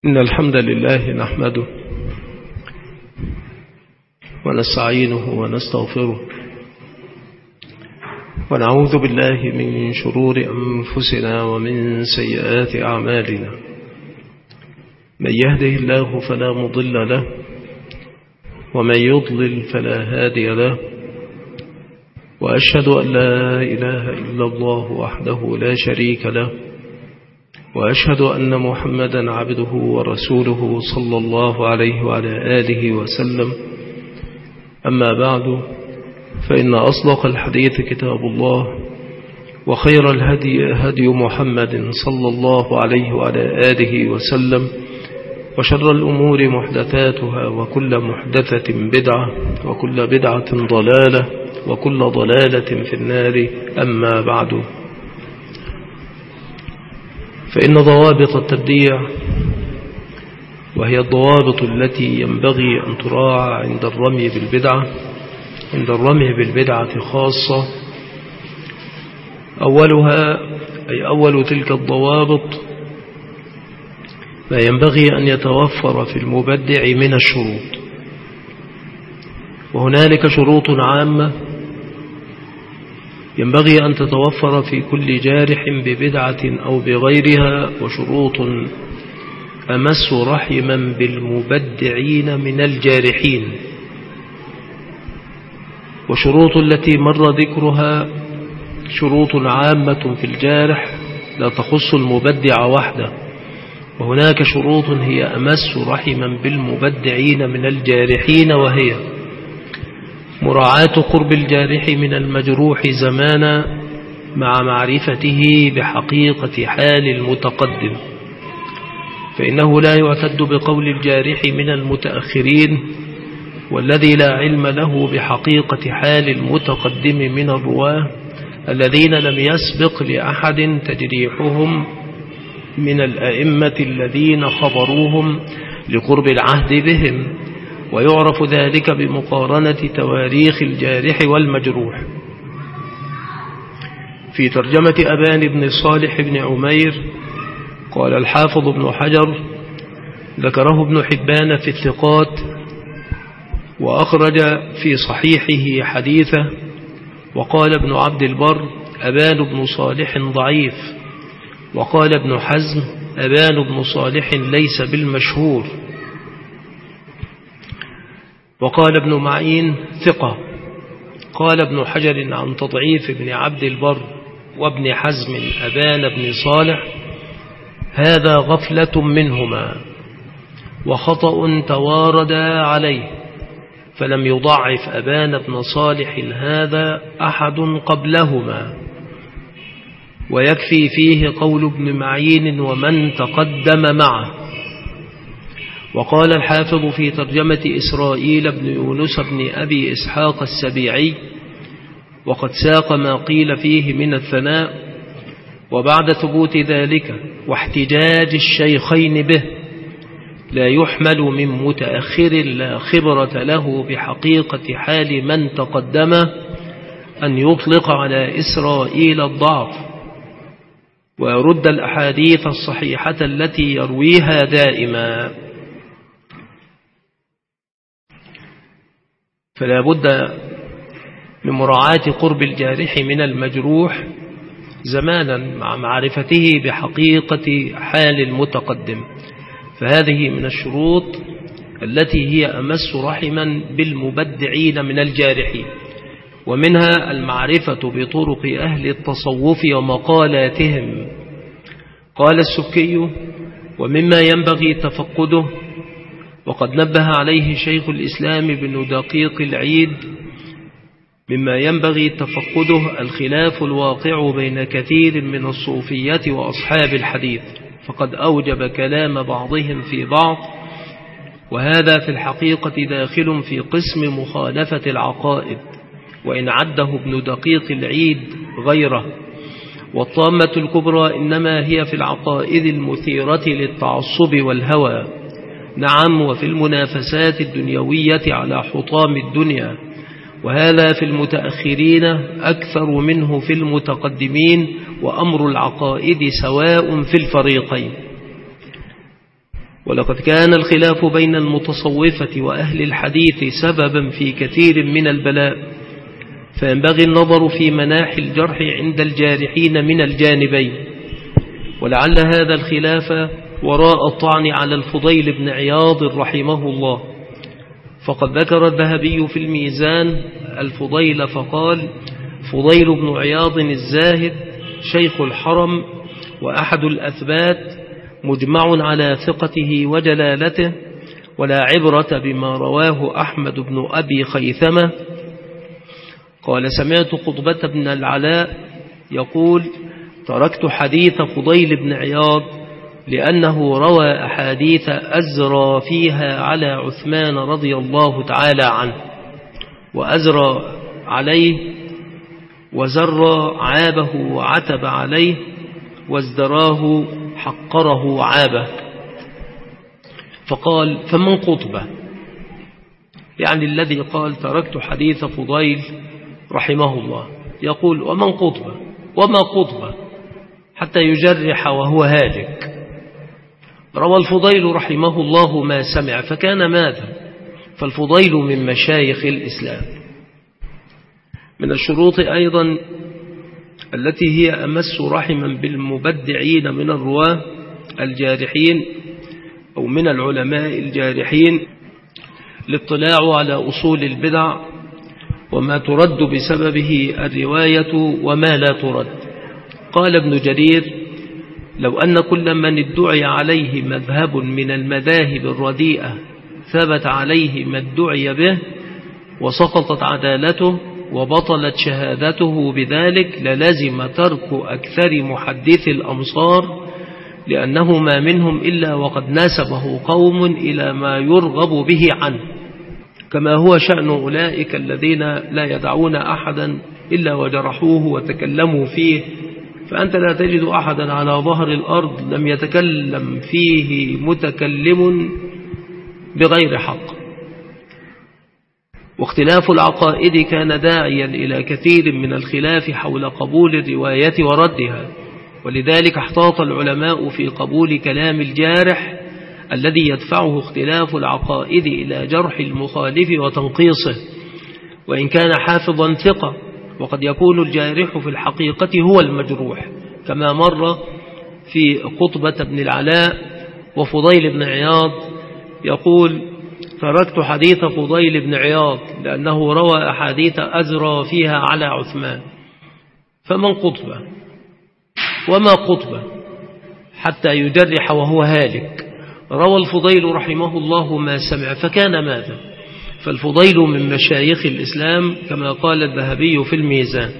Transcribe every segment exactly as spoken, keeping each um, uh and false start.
إن الحمد لله نحمده ونستعينه ونستغفره ونعوذ بالله من شرور أنفسنا ومن سيئات أعمالنا. من يهده الله فلا مضل له ومن يضلل فلا هادي له، وأشهد أن لا إله إلا الله وحده لا شريك له، وأشهد أن محمدا عبده ورسوله صلى الله عليه وعلى آله وسلم. أما بعد، فإن أصدق الحديث كتاب الله، وخير الهدي هدي محمد صلى الله عليه وعلى آله وسلم، وشر الأمور محدثاتها، وكل محدثة بدعة، وكل بدعة ضلالة، وكل ضلالة في النار. أما بعد، فإن ضوابط التبديع، وهي الضوابط التي ينبغي أن تراعى عند الرمي بالبدعة عند الرمي بالبدعة خاصة، أولها أي أول تلك الضوابط ما ينبغي أن يتوفر في المبدع من الشروط. وهنالك شروط عامة ينبغي أن تتوفر في كل جارح ببدعة أو بغيرها، وشروط أمس رحما بالمبدعين من الجارحين. وشروط التي مر ذكرها شروط عامة في الجارح لا تخص المبدع وحده، وهناك شروط هي أمس رحما بالمبدعين من الجارحين، وهي مراعاة قرب الجارح من المجروح زمانا مع معرفته بحقيقة حال المتقدم، فإنه لا يعتد بقول الجارح من المتأخرين والذي لا علم له بحقيقة حال المتقدم من الرواه الذين لم يسبق لأحد تجريحهم من الأئمة الذين خبروهم لقرب العهد بهم، ويعرف ذلك بمقارنة تواريخ الجارح والمجروح. في ترجمة أبان بن صالح بن عمير قال الحافظ ابن حجر: ذكره ابن حبان في الثقات، وأخرج في صحيحه حديثه. وقال ابن عبد البر: أبان بن صالح ضعيف. وقال ابن حزم: أبان بن صالح ليس بالمشهور. وقال ابن معين: ثقة. قال ابن حجر عن تضعيف ابن عبد البر وابن حزم أبان بن صالح: هذا غفلة منهما وخطأ تواردا عليه، فلم يضعف أبان بن صالح هذا أحد قبلهما، ويكفي فيه قول ابن معين ومن تقدم معه. وقال الحافظ في ترجمة إسرائيل بن يونس بن أبي إسحاق السبيعي، وقد ساق ما قيل فيه من الثناء: وبعد ثبوت ذلك واحتجاج الشيخين به، لا يحمل من متأخر لا خبرة له بحقيقة حال من تقدم أن يطلق على إسرائيل الضعف، ويرد الأحاديث الصحيحة التي يرويها دائما. فلا بد من مراعاة قرب الجارح من المجروح زمانا مع معرفته بحقيقة حال المتقدم، فهذه من الشروط التي هي أمس رحما بالمبدعين من الجارحين. ومنها المعرفة بطرق أهل التصوف ومقالاتهم. قال السكي: ومما ينبغي تفقده، وقد نبه عليه شيخ الإسلام ابن دقيق العيد، مما ينبغي تفقده الخلاف الواقع بين كثير من الصوفية وأصحاب الحديث، فقد أوجب كلام بعضهم في بعض، وهذا في الحقيقة داخل في قسم مخالفة العقائد، وإن عده ابن دقيق العيد غيره. والطامة الكبرى إنما هي في العقائد المثيرة للتعصب والهوى، نعم، وفي المنافسات الدنيوية على حطام الدنيا، وهذا في المتأخرين أكثر منه في المتقدمين، وأمر العقائد سواء في الفريقين. ولقد كان الخلاف بين المتصوفة وأهل الحديث سببا في كثير من البلاء، فينبغي النظر في مناحي الجرح عند الجارحين من الجانبين. ولعل هذا الخلاف وراء الطعن على الفضيل بن عياض رحمه الله، فقد ذكر الذهبي في الميزان الفضيل فقال: فضيل بن عياض الزاهد شيخ الحرم وأحد الأثبات، مجمع على ثقته وجلالته، ولا عبرة بما رواه أحمد بن أبي خيثمة. قال: سمعت قطبة بن العلاء يقول: تركت حديث فضيل بن عياض لأنه روى أحاديث أزرى فيها على عثمان رضي الله تعالى عنه، وأزرى عليه، وزر عابه وعتب عليه، وازدراه حقره عابه. فقال: فمن قطبة؟ يعني الذي قال تركت حديث فضيل رحمه الله، يقول: ومن قطبة؟ وما قطبة حتى يجرح وهو هالك؟ روى الفضيل رحمه الله ما سمع، فكان ماذا؟ فالفضيل من مشايخ الإسلام. من الشروط أيضا التي هي أمس رحما بالمبدعين من الرواة الجارحين أو من العلماء الجارحين الاطلاع على أصول البدع وما ترد بسببه الرواية وما لا ترد. قال ابن جرير: لو أن كل من ادعي عليه مذهب من المذاهب الرديئة ثبت عليه ما ادعي به وسقطت عدالته وبطلت شهادته بذلك، للزم ترك أكثر محدث الأمصار، لأنه ما منهم إلا وقد نسبه قوم إلى ما يرغب به عنه، كما هو شأن أولئك الذين لا يدعون أحدا إلا وجرحوه وتكلموا فيه. فأنت لا تجد أحدا على ظهر الأرض لم يتكلم فيه متكلم بغير حق. واختلاف العقائد كان داعيا إلى كثير من الخلاف حول قبول الرواية وردها، ولذلك احتاط العلماء في قبول كلام الجارح الذي يدفعه اختلاف العقائد إلى جرح المخالف وتنقيصه، وإن كان حافظا ثقة. وقد يكون الجارح في الحقيقة هو المجروح، كما مر في قطبة بن العلاء وفضيل بن عياض. يقول: تركت حديث فضيل بن عياض لأنه روى أحاديث أزرى فيها على عثمان. فمن قطبة؟ وما قطبة حتى يجرح وهو هالك؟ روى الفضيل رحمه الله ما سمع، فكان ماذا؟ فالفضيل من مشايخ الإسلام كما قال الذهبي في الميزان.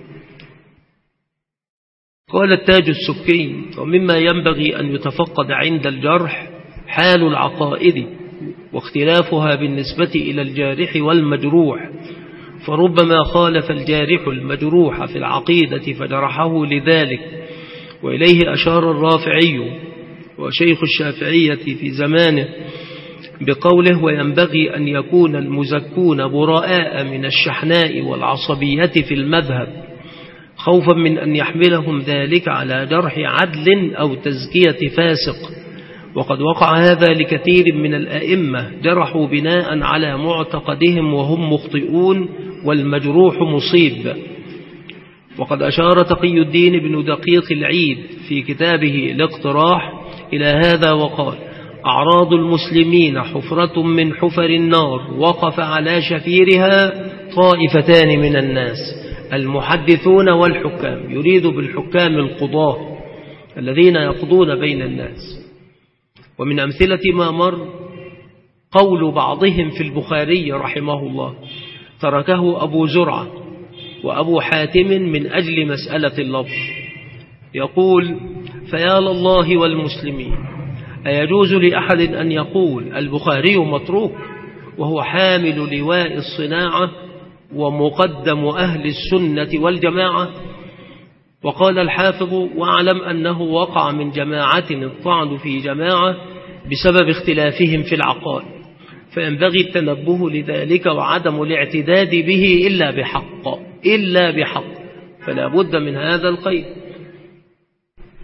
قال التاج السبكي: ومما ينبغي أن يتفقد عند الجرح حال العقائد واختلافها بالنسبة إلى الجارح والمجروح، فربما خالف الجارح المجروح في العقيدة فجرحه لذلك. وإليه أشار الرافعي وشيخ الشافعية في زمانه بقوله: وينبغي أن يكون المزكون براء من الشحناء والعصبية في المذهب، خوفا من أن يحملهم ذلك على جرح عدل أو تزكية فاسق. وقد وقع هذا لكثير من الأئمة، جرحوا بناء على معتقدهم وهم مخطئون، والمجروح مصيب. وقد أشار تقي الدين بن دقيق العيد في كتابه الاقتراح إلى هذا وقال: أعراض المسلمين حفرة من حفر النار، وقف على شفيرها طائفتان من الناس، المحدثون والحكام. يريد بالحكام القضاة الذين يقضون بين الناس. ومن أمثلة ما مر قول بعضهم في البخاري رحمه الله: تركه أبو زرعة وأبو حاتم من أجل مسألة اللفظ. يقول: فيا لله والمسلمين، أيجوز لأحد أن يقول البخاري متروك وهو حامل لواء الصناعة ومقدم أهل السنة والجماعة؟ وقال الحافظ: واعلم أنه وقع من جماعة الطعن في جماعة بسبب اختلافهم في العقائد، فينبغي التنبه لذلك وعدم الاعتداد به إلا بحق إلا بحق فلا بد من هذا القيد.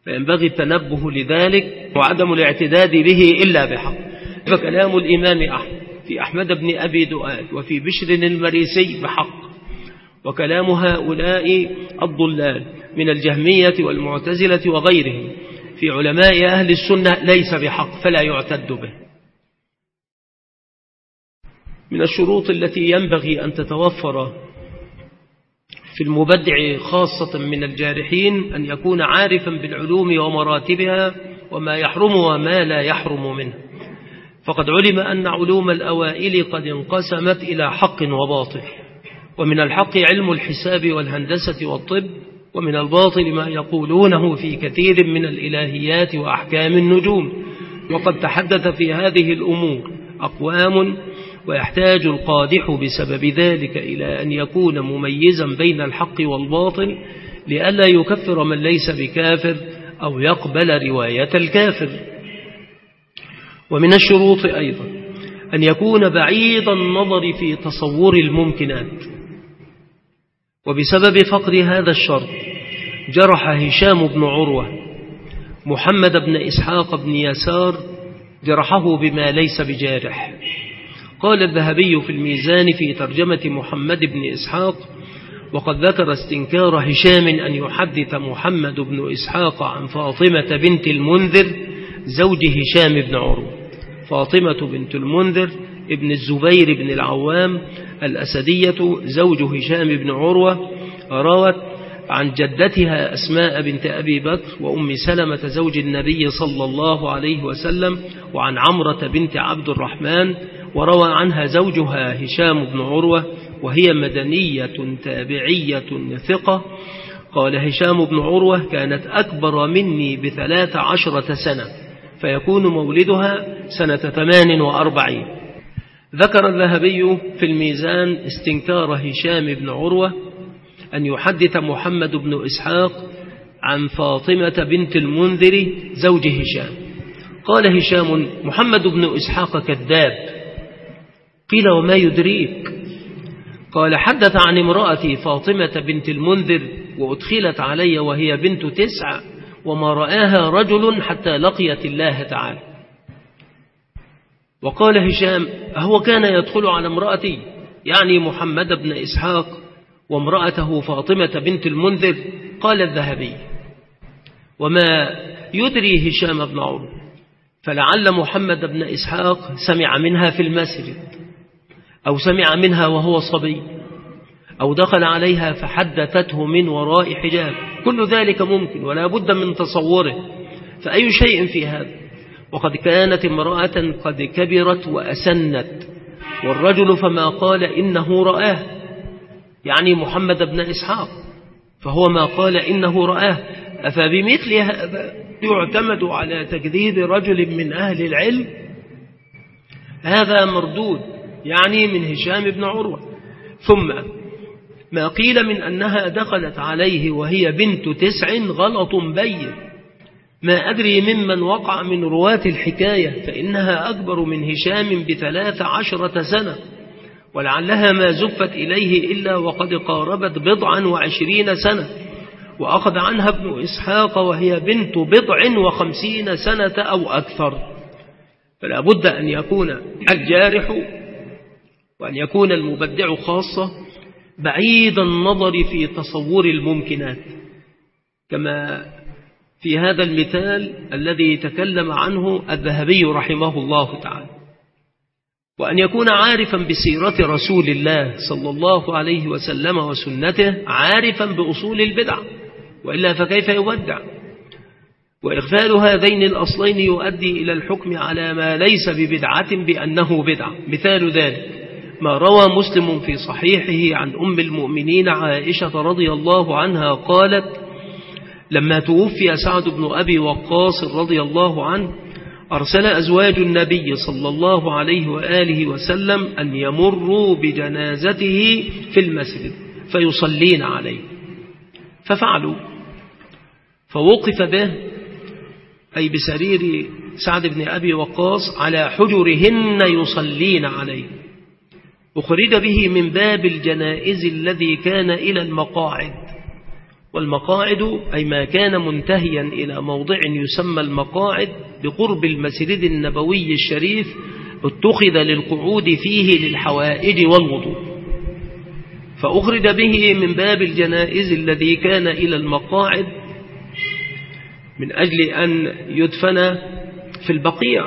فينبغي التنبه لذلك وعدم الاعتداد به إلا بحق. فكلام الإمام أحمد في أحمد بن أبي دؤاد وفي بشر المريسي بحق، وكلام هؤلاء الضلال من الجهمية والمعتزلة وغيرهم في علماء أهل السنة ليس بحق، فلا يعتد به. من الشروط التي ينبغي أن تتوفر في المبدع خاصة من الجارحين أن يكون عارفا بالعلوم ومراتبها وما يحرم وما لا يحرم منه. فقد علم أن علوم الأوائل قد انقسمت إلى حق وباطل، ومن الحق علم الحساب والهندسة والطب، ومن الباطل ما يقولونه في كثير من الإلهيات وأحكام النجوم. وقد تحدث في هذه الأمور أقوام، ويحتاج القادح بسبب ذلك إلى أن يكون مميزا بين الحق والباطل لئلا يكفر من ليس بكافر أو يقبل رواية الكافر. ومن الشروط أيضا أن يكون بعيد النظر في تصور الممكنات، وبسبب فقد هذا الشرط جرح هشام بن عروة محمد بن إسحاق بن يسار جرحه بما ليس بجارح. قال الذهبي في الميزان في ترجمة محمد بن إسحاق: وقد ذكر استنكار هشام أن يحدث محمد بن إسحاق عن فاطمة بنت المنذر زوج هشام بن عروة. فاطمة بنت المنذر ابن الزبير بن العوام الأسدية زوج هشام بن عروة، روت عن جدتها أسماء بنت أبي بكر وأم سلمة زوج النبي صلى الله عليه وسلم، وعن عمرة بنت عبد الرحمن، وروى عنها زوجها هشام بن عروة، وهي مدنية تابعية ثقة. قال هشام بن عروة: كانت أكبر مني بثلاث عشرة سنة، فيكون مولدها سنة ثمان وأربعين. ذكر الذهبي في الميزان استنكار هشام بن عروة أن يحدث محمد بن إسحاق عن فاطمة بنت المنذر زوج هشام. قال هشام: محمد بن إسحاق كذاب. قيل: وما يدريك؟ قال: حدث عن امرأتي فاطمة بنت المنذر وأدخلت علي وهي بنت تسع، وما رآها رجل حتى لقيت الله تعالى. وقال هشام: أهو كان يدخل على امرأتي، يعني محمد بن إسحاق، وامرأته فاطمة بنت المنذر؟ قال الذهبي: وما يدري هشام بن عروة، فلعل محمد بن إسحاق سمع منها في المسجد، أو سمع منها وهو صبي، أو دخل عليها فحدثته من وراء حجاب. كل ذلك ممكن ولا بد من تصوره، فأي شيء في هذا؟ وقد كانت امرأة قد كبرت وأسنت، والرجل فما قال إنه رآه، يعني محمد بن إسحاق، فهو ما قال إنه رآه. أفبمثل هذا يعتمد على تكذيب رجل من أهل العلم؟ هذا مردود، يعني من هشام بن عروة. ثم ما قيل من أنها دخلت عليه وهي بنت تسع غلط بين. ما أدري ممن وقع من رواة الحكاية، فإنها أكبر من هشام بثلاث عشرة سنة، ولعلها ما زفت إليه إلا وقد قاربت بضعا وعشرين سنة، وأخذ عنها ابن إسحاق وهي بنت بضع وخمسين سنة أو أكثر. فلا بد أن يكون الجارح وأن يكون المبدع خاصة بعيد النظر في تصور الممكنات، كما في هذا المثال الذي تكلم عنه الذهبي رحمه الله تعالى. وأن يكون عارفا بسيرة رسول الله صلى الله عليه وسلم وسنته، عارفا بأصول البدع، وإلا فكيف يبدع؟ وإغفال هذين الأصلين يؤدي إلى الحكم على ما ليس ببدعة بأنه بدعة. مثال ذلك ما روى مسلم في صحيحه عن أم المؤمنين عائشة رضي الله عنها قالت: لما توفي سعد بن أبي وقاص رضي الله عنه، أرسل أزواج النبي صلى الله عليه وآله وسلم أن يمروا بجنازته في المسجد فيصلين عليه، ففعلوا، فوقف به أي بسرير سعد بن أبي وقاص على حجرهن يصلين عليه، أخرج به من باب الجنائز الذي كان إلى المقاعد، والمقاعد أي ما كان منتهيا إلى موضع يسمى المقاعد بقرب المسجد النبوي الشريف اتخذ للقعود فيه للحوائج والوضوء، فأخرج به من باب الجنائز الذي كان إلى المقاعد من أجل أن يدفن في البقيع.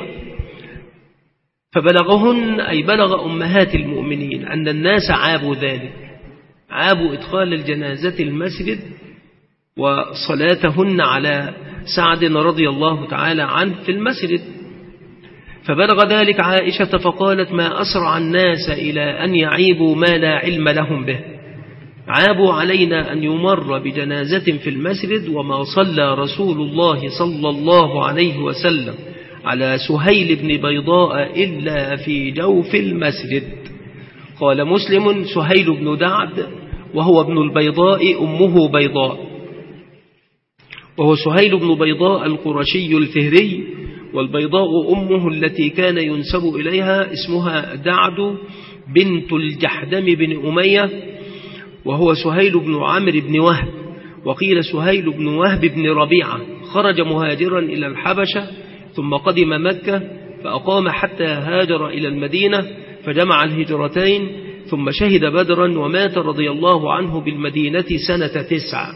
فبلغهن أي بلغ أمهات المؤمنين أن الناس عابوا ذلك، عابوا إدخال الجنازة المسجد وصلاتهن على سعد رضي الله تعالى عنه في المسجد. فبلغ ذلك عائشة فقالت: ما أسرع الناس إلى أن يعيبوا ما لا علم لهم به، عابوا علينا أن يمر بجنازة في المسجد وما صلى رسول الله صلى الله عليه وسلم على سهيل بن بيضاء إلا في جوف المسجد. قال مسلم: سهيل بن دعد وهو ابن البيضاء أمه بيضاء، وهو سهيل بن بيضاء القرشي الفهري، والبيضاء أمه التي كان ينسب إليها اسمها دعد بنت الجحدم بن أمية، وهو سهيل بن عمرو بن وهب، وقيل سهيل بن وهب بن ربيعة. خرج مهاجرا إلى الحبشة ثم قدم مكة فأقام حتى هاجر إلى المدينة فجمع الهجرتين، ثم شهد بدرا ومات رضي الله عنه بالمدينة سنة تسع.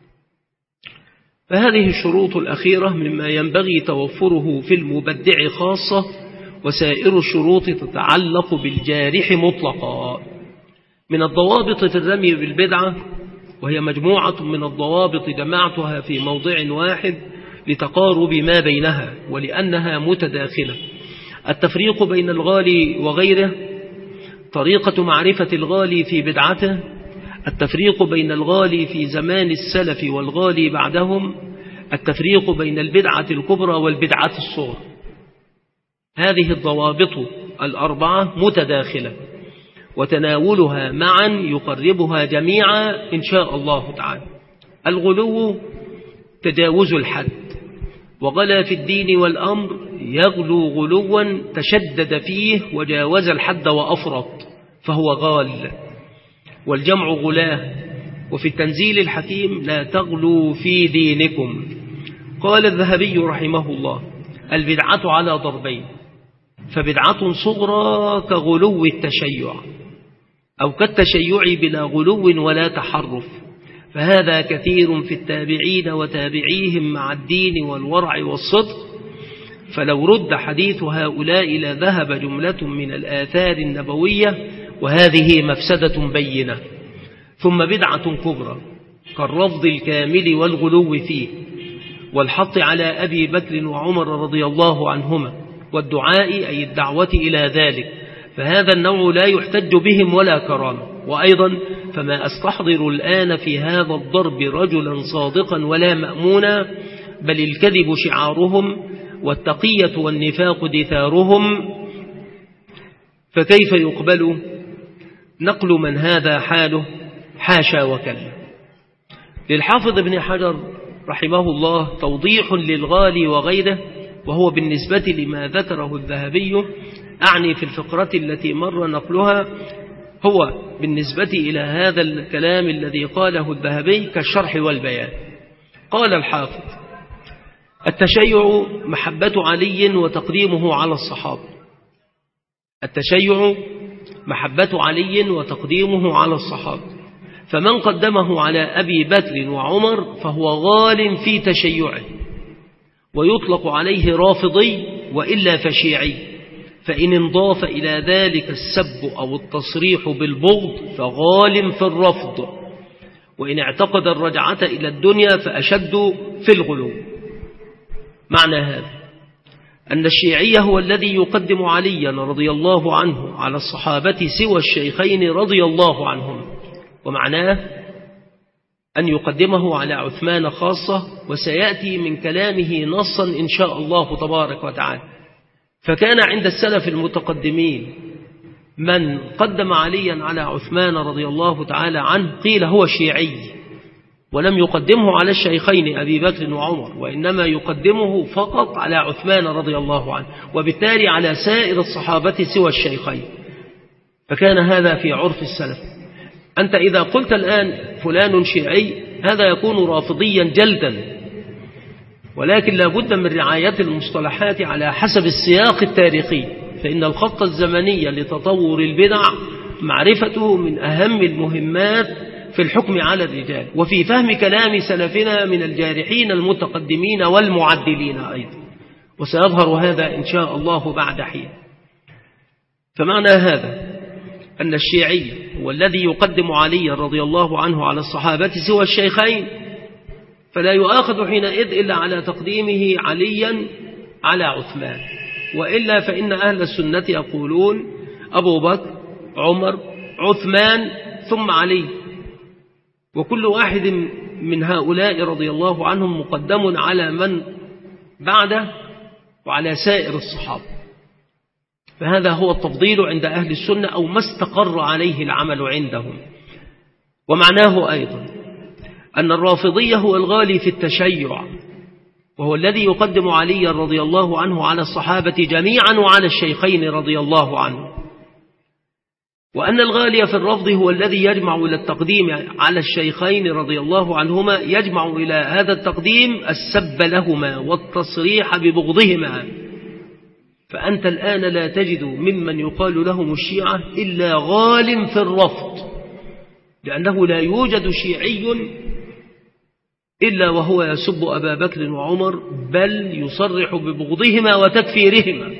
فهذه الشروط الأخيرة مما ينبغي توفره في المبدع خاصة، وسائر الشروط تتعلق بالجارح مطلقا. من الضوابط في الرمي بالبدعة، وهي مجموعة من الضوابط جمعتها في موضع واحد لتقارب ما بينها ولأنها متداخلة: التفريق بين الغالي وغيره، طريقة معرفة الغالي في بدعته، التفريق بين الغالي في زمان السلف والغالي بعدهم، التفريق بين البدعة الكبرى والبدعة الصغرى. هذه الضوابط الأربعة متداخلة، وتناولها معا يقربها جميعا إن شاء الله تعالى. الغلو تجاوز الحد، وغلا في الدين والأمر يغلو غلوا تشدد فيه وجاوز الحد وأفرط فهو غال، والجمع غلاه. وفي التنزيل الحكيم: لا تغلوا في دينكم. قال الذهبي رحمه الله: البدعة على ضربين، فبدعة صغرى كغلو التشيع، أو كالتشيع بلا غلو ولا تحرف، فهذا كثير في التابعين وتابعيهم مع الدين والورع والصدق، فلو رد حديث هؤلاء لذهب جملة من الآثار النبوية، وهذه مفسدة بينة. ثم بدعة كبرى كالرفض الكامل والغلو فيه، والحط على أبي بكر وعمر رضي الله عنهما، والدعاء أي الدعوة إلى ذلك، فهذا النوع لا يحتج بهم ولا كرامة. وأيضا فما أستحضر الآن في هذا الضرب رجلا صادقا ولا مأمونا، بل الكذب شعارهم والتقية والنفاق دثارهم، فكيف يقبل نقل من هذا حاله؟ حاشا وكلا. للحافظ ابن حجر رحمه الله توضيح للغالي وغيره، وهو بالنسبة لما ذكره الذهبي، أعني في الفقرة التي مر نقلها، هو بالنسبة إلى هذا الكلام الذي قاله الذهبي كالشرح والبيان. قال الحافظ: التشيع محبة علي وتقديمه على الصحابة. التشيع محبة علي وتقديمه على الصحابة، فمن قدمه على أبي بكر وعمر فهو غال في تشيعه، ويطلق عليه رافضي وإلا فشيعي، فإن انضاف إلى ذلك السب أو التصريح بالبغض فغال في الرفض، وإن اعتقد الرجعة إلى الدنيا فأشد في الغلو. معنى هذا أن الشيعي هو الذي يقدم عليا رضي الله عنه على الصحابة سوى الشيخين رضي الله عنهم، ومعناه أن يقدمه على عثمان خاصة، وسيأتي من كلامه نصا إن شاء الله تبارك وتعالى. فكان عند السلف المتقدمين من قدم عليا على عثمان رضي الله تعالى عنه قيل هو شيعي، ولم يقدمه على الشيخين أبي بكر وعمر، وإنما يقدمه فقط على عثمان رضي الله عنه، وبالتالي على سائر الصحابة سوى الشيخين. فكان هذا في عرف السلف. أنت إذا قلت الآن فلان شيعي هذا يكون رافضيا جلدا. ولكن لا بد من رعاية المصطلحات على حسب السياق التاريخي، فإن الخط الزمني لتطور البدع معرفته من أهم المهمات في الحكم على الرجال وفي فهم كلام سلفنا من الجارحين المتقدمين والمعدلين أيضا، وسيظهر هذا إن شاء الله بعد حين. فمعنى هذا أن الشيعي هو الذي يقدم علي رضي الله عنه على الصحابة سوى الشيخين، فلا يؤاخذ حينئذ إلا على تقديمه عليا على عثمان، وإلا فإن أهل السنة يقولون أبو بكر، عمر، عثمان، ثم علي، وكل واحد من هؤلاء رضي الله عنهم مقدم على من بعده وعلى سائر الصحابة. فهذا هو التفضيل عند أهل السنة، أو ما استقر عليه العمل عندهم. ومعناه أيضا أن الرافضية هو الغالي في التشيع، وهو الذي يقدم علي رضي الله عنه على الصحابة جميعا وعلى الشيخين رضي الله عنه، وأن الغالي في الرفض هو الذي يجمع إلى التقديم على الشيخين رضي الله عنهما، يجمع إلى هذا التقديم السب لهما والتصريح ببغضهما. فأنت الآن لا تجد ممن يقال لهم الشيعة إلا غال في الرفض، لأنه لا يوجد شيعي إلا وهو يسب أبا بكر وعمر، بل يصرح ببغضهما وتكفيرهما.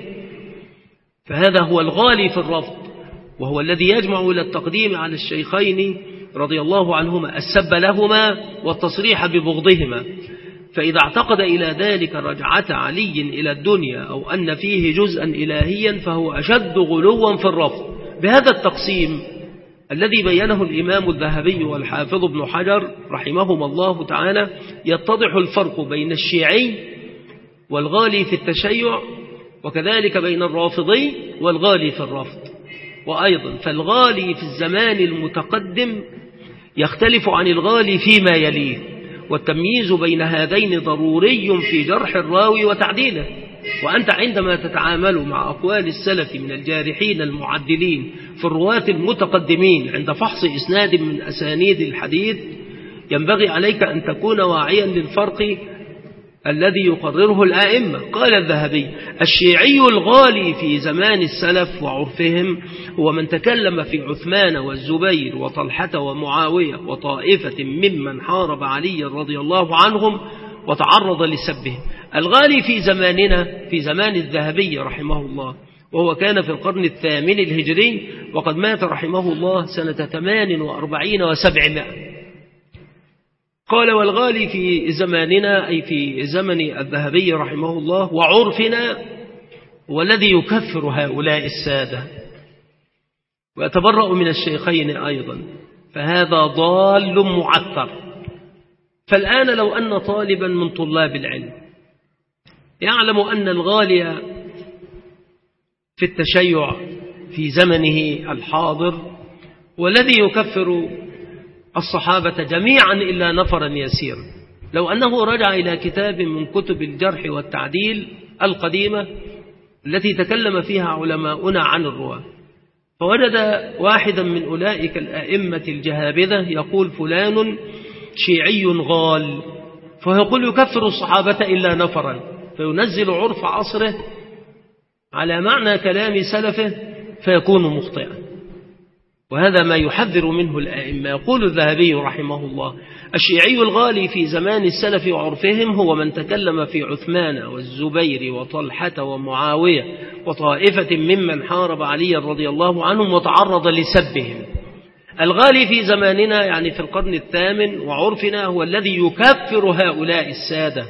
فهذا هو الغالي في الرفض، وهو الذي يجمع إلى التقديم على الشيخين رضي الله عنهما السب لهما والتصريح ببغضهما. فإذا اعتقد إلى ذلك رجعة علي إلى الدنيا أو أن فيه جزءا إلهيا فهو أشد غلوا في الرفض. بهذا التقسيم الذي بينه الإمام الذهبي والحافظ ابن حجر رحمهما الله تعالى يتضح الفرق بين الشيعي والغالي في التشيع، وكذلك بين الرافضي والغالي في الرفض. وأيضا فالغالي في الزمان المتقدم يختلف عن الغالي فيما يليه، والتمييز بين هذين ضروري في جرح الراوي وتعديله. وأنت عندما تتعامل مع أقوال السلف من الجارحين المعدلين في الرواة المتقدمين عند فحص إسناد من أسانيد الحديث، ينبغي عليك أن تكون واعيا للفرق الذي يقرره الآئمة. قال الذهبي: الشيعي الغالي في زمان السلف وعرفهم هو من تكلم في عثمان والزبير وطلحة ومعاوية وطائفة ممن حارب علي رضي الله عنهم وتعرض لسبه. الغالي في زماننا في زمان الذهبي رحمه الله، وهو كان في القرن الثامن الهجري، وقد مات رحمه الله سنة ثمان وأربعين وسبعمائة. قال: والغالي في زماننا أي في زمن الذهبي رحمه الله وعرفنا هو الذي يكفر هؤلاء السادة ويتبرأ من الشيخين أيضا، فهذا ضال معثر. فالآن لو أن طالبا من طلاب العلم يعلم أن الغالي في التشيع في زمنه الحاضر والذي يكفر الصحابة جميعا إلا نفرا يسير، لو أنه رجع إلى كتاب من كتب الجرح والتعديل القديمة التي تكلم فيها علماؤنا عن الرواة، فوجد واحدا من أولئك الأئمة الجهابذة يقول: فلان شيعي غال، فيقول يكفر الصحابة إلا نفرا، فينزل عرف عصره على معنى كلام سلفه فيكون مخطئا. وهذا ما يحذر منه الآئمة. يقول الذهبي رحمه الله: الشيعي الغالي في زمان السلف وعرفهم هو من تكلم في عثمان والزبير وطلحة ومعاوية وطائفة ممن حارب علي رضي الله عنهم وتعرض لسبهم. الغالي في زماننا يعني في القرن الثامن وعرفنا هو الذي يكفر هؤلاء السادة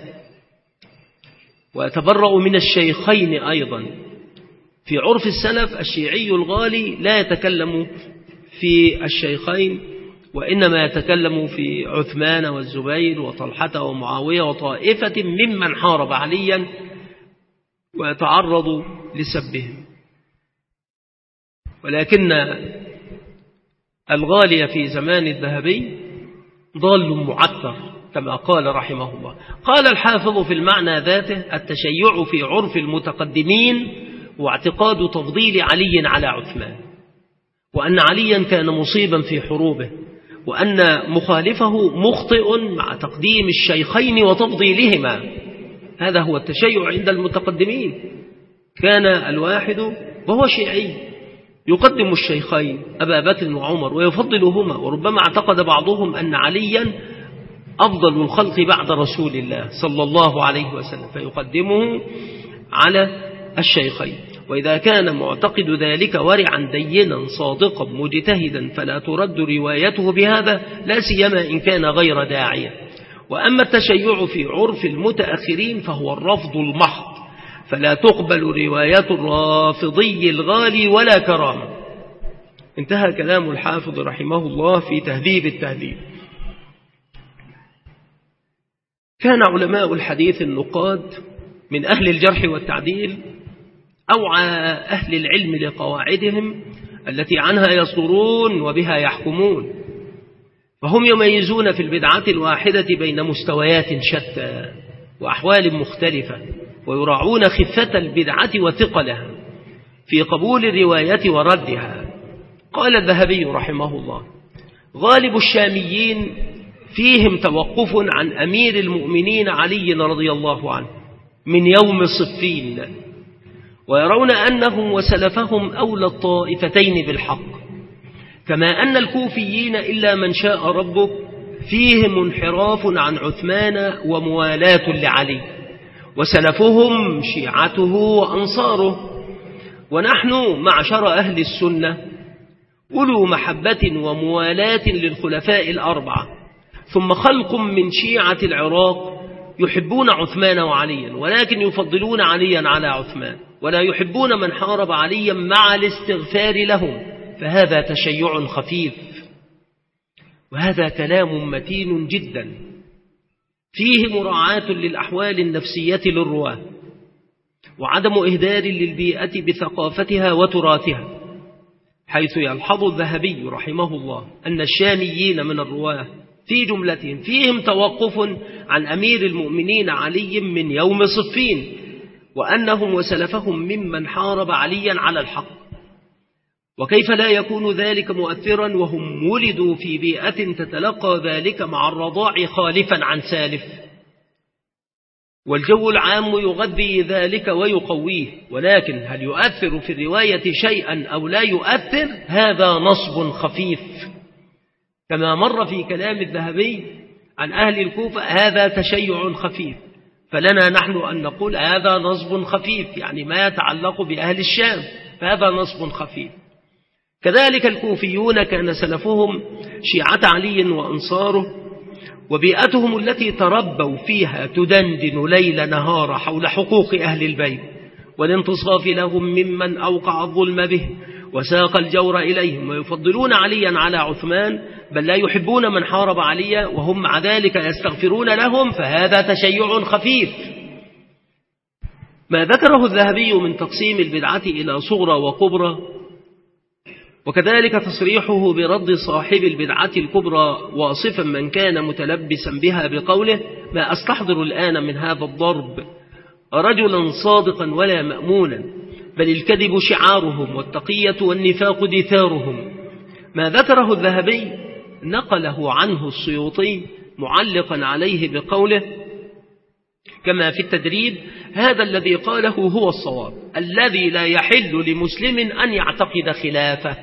ويتبرأ من الشيخين أيضا. في عرف السلف الشيعي الغالي لا يتكلم في الشيخين، وإنما يتكلم في عثمان والزبير وطلحة ومعاوية وطائفة ممن حارب عليا ويتعرض لسبهم. ولكن الغالي في زمان الذهبي ضال معثر كما قال رحمه الله. قال الحافظ في المعنى ذاته: التشيع في عرف المتقدمين واعتقاد تفضيل علي على عثمان، وأن عليا كان مصيبا في حروبه، وأن مخالفه مخطئ مع تقديم الشيخين وتفضيلهما. هذا هو التشيع عند المتقدمين. كان الواحد وهو شيعي يقدم الشيخين أبا بكر وعمر ويفضلهما، وربما اعتقد بعضهم أن عليا أفضل الخلق بعد رسول الله صلى الله عليه وسلم فيقدمه على الشيخين. وإذا كان معتقد ذلك ورعا دينا صادقا مجتهدا فلا ترد روايته بهذا، لا سيما إن كان غير داعية. وأما التشيع في عرف المتأخرين فهو الرفض المحض، فلا تقبل رواية الرافضي الغالي ولا كرامة. انتهى كلام الحافظ رحمه الله في تهذيب التهذيب. كان علماء الحديث النقاد من أهل الجرح والتعديل أوعى أهل العلم لقواعدهم التي عنها يصدرون وبها يحكمون، فهم يميزون في البدعة الواحدة بين مستويات شتى وأحوال مختلفة، ويراعون خفة البدعة وثقلها في قبول الرواية وردها. قال الذهبي رحمه الله: غالب الشاميين فيهم توقف عن أمير المؤمنين علي رضي الله عنه من يوم صفين، ويرون أنهم وسلفهم أولى الطائفتين بالحق، كما أن الكوفيين إلا من شاء ربك فيهم انحراف عن عثمان وموالاة لعلي، وسلفهم شيعته وأنصاره. ونحن معشر أهل السنة أولو محبة وموالاة للخلفاء الأربعة، ثم خلق من شيعة العراق يحبون عثمان وعليا ولكن يفضلون عليا على عثمان، ولا يحبون من حارب عليا مع الاستغفار لهم، فهذا تشيع خفيف. وهذا كلام متين جدا فيه مراعاة للأحوال النفسية للرواة، وعدم إهدار للبيئة بثقافتها وتراثها، حيث يلحظ الذهبي رحمه الله أن الشاميين من الرواة في جملتهم فيهم توقف عن أمير المؤمنين علي من يوم صفين، وأنهم وسلفهم ممن حارب عليا على الحق. وكيف لا يكون ذلك مؤثرا وهم ولدوا في بيئة تتلقى ذلك مع الرضاع خالفا عن سالف، والجو العام يغذي ذلك ويقويه. ولكن هل يؤثر في الرواية شيئا أو لا يؤثر؟ هذا نصب خفيف، كما مر في كلام الذهبي عن أهل الكوفة هذا تشيع خفيف، فلنا نحن أن نقول هذا نصب خفيف، يعني ما يتعلق بأهل الشام فهذا نصب خفيف. كذلك الكوفيون كان سلفهم شيعة علي وأنصاره، وبيئتهم التي تربوا فيها تدندن ليل نهار حول حقوق أهل البيت والانتصاف لهم ممن أوقع الظلم به وساق الجور إليهم، ويفضلون عليا على عثمان، بل لا يحبون من حارب عليا وهم مع ذلك يستغفرون لهم، فهذا تشيع خفيف. ما ذكره الذهبي من تقسيم البدعة إلى صغرى وكبرى، وكذلك تصريحه برد صاحب البدعة الكبرى واصفا من كان متلبسا بها بقوله: ما أستحضر الآن من هذا الضرب رجلا صادقا ولا مأمونا، بل الكذب شعارهم والتقية والنفاق دثارهم. ما ذكره الذهبي نقله عنه السيوطي معلقا عليه بقوله كما في التدريب: هذا الذي قاله هو الصواب الذي لا يحل لمسلم أن يعتقد خلافه.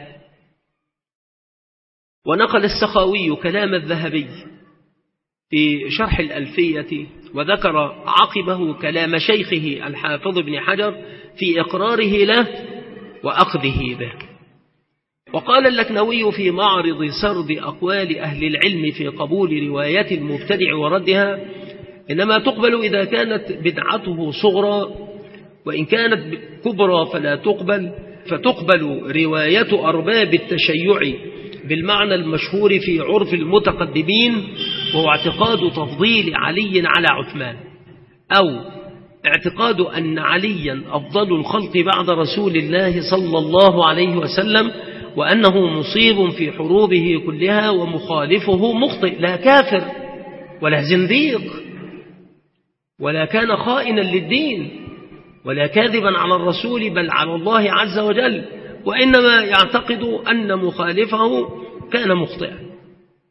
ونقل السخاوي كلام الذهبي في شرح الألفية، وذكر عقبه كلام شيخه الحافظ بن حجر في إقراره له وأخذه به. وقال اللكنوي في معرض سرد أقوال أهل العلم في قبول رواية المبتدع وردها: إنما تقبل إذا كانت بدعته صغرى، وإن كانت كبرى فلا تقبل، فتقبل رواية أرباب التشيع بالمعنى المشهور في عرف المتقدمين، وهو اعتقاد تفضيل علي على عثمان، أو اعتقاد أن عليا أفضل الخلق بعد رسول الله صلى الله عليه وسلم، وأنه مصيب في حروبه كلها ومخالفه مخطئ، لا كافر ولا زنديق ولا كان خائنا للدين ولا كاذبا على الرسول بل على الله عز وجل، وإنما يعتقد أن مخالفه كان مخطئا.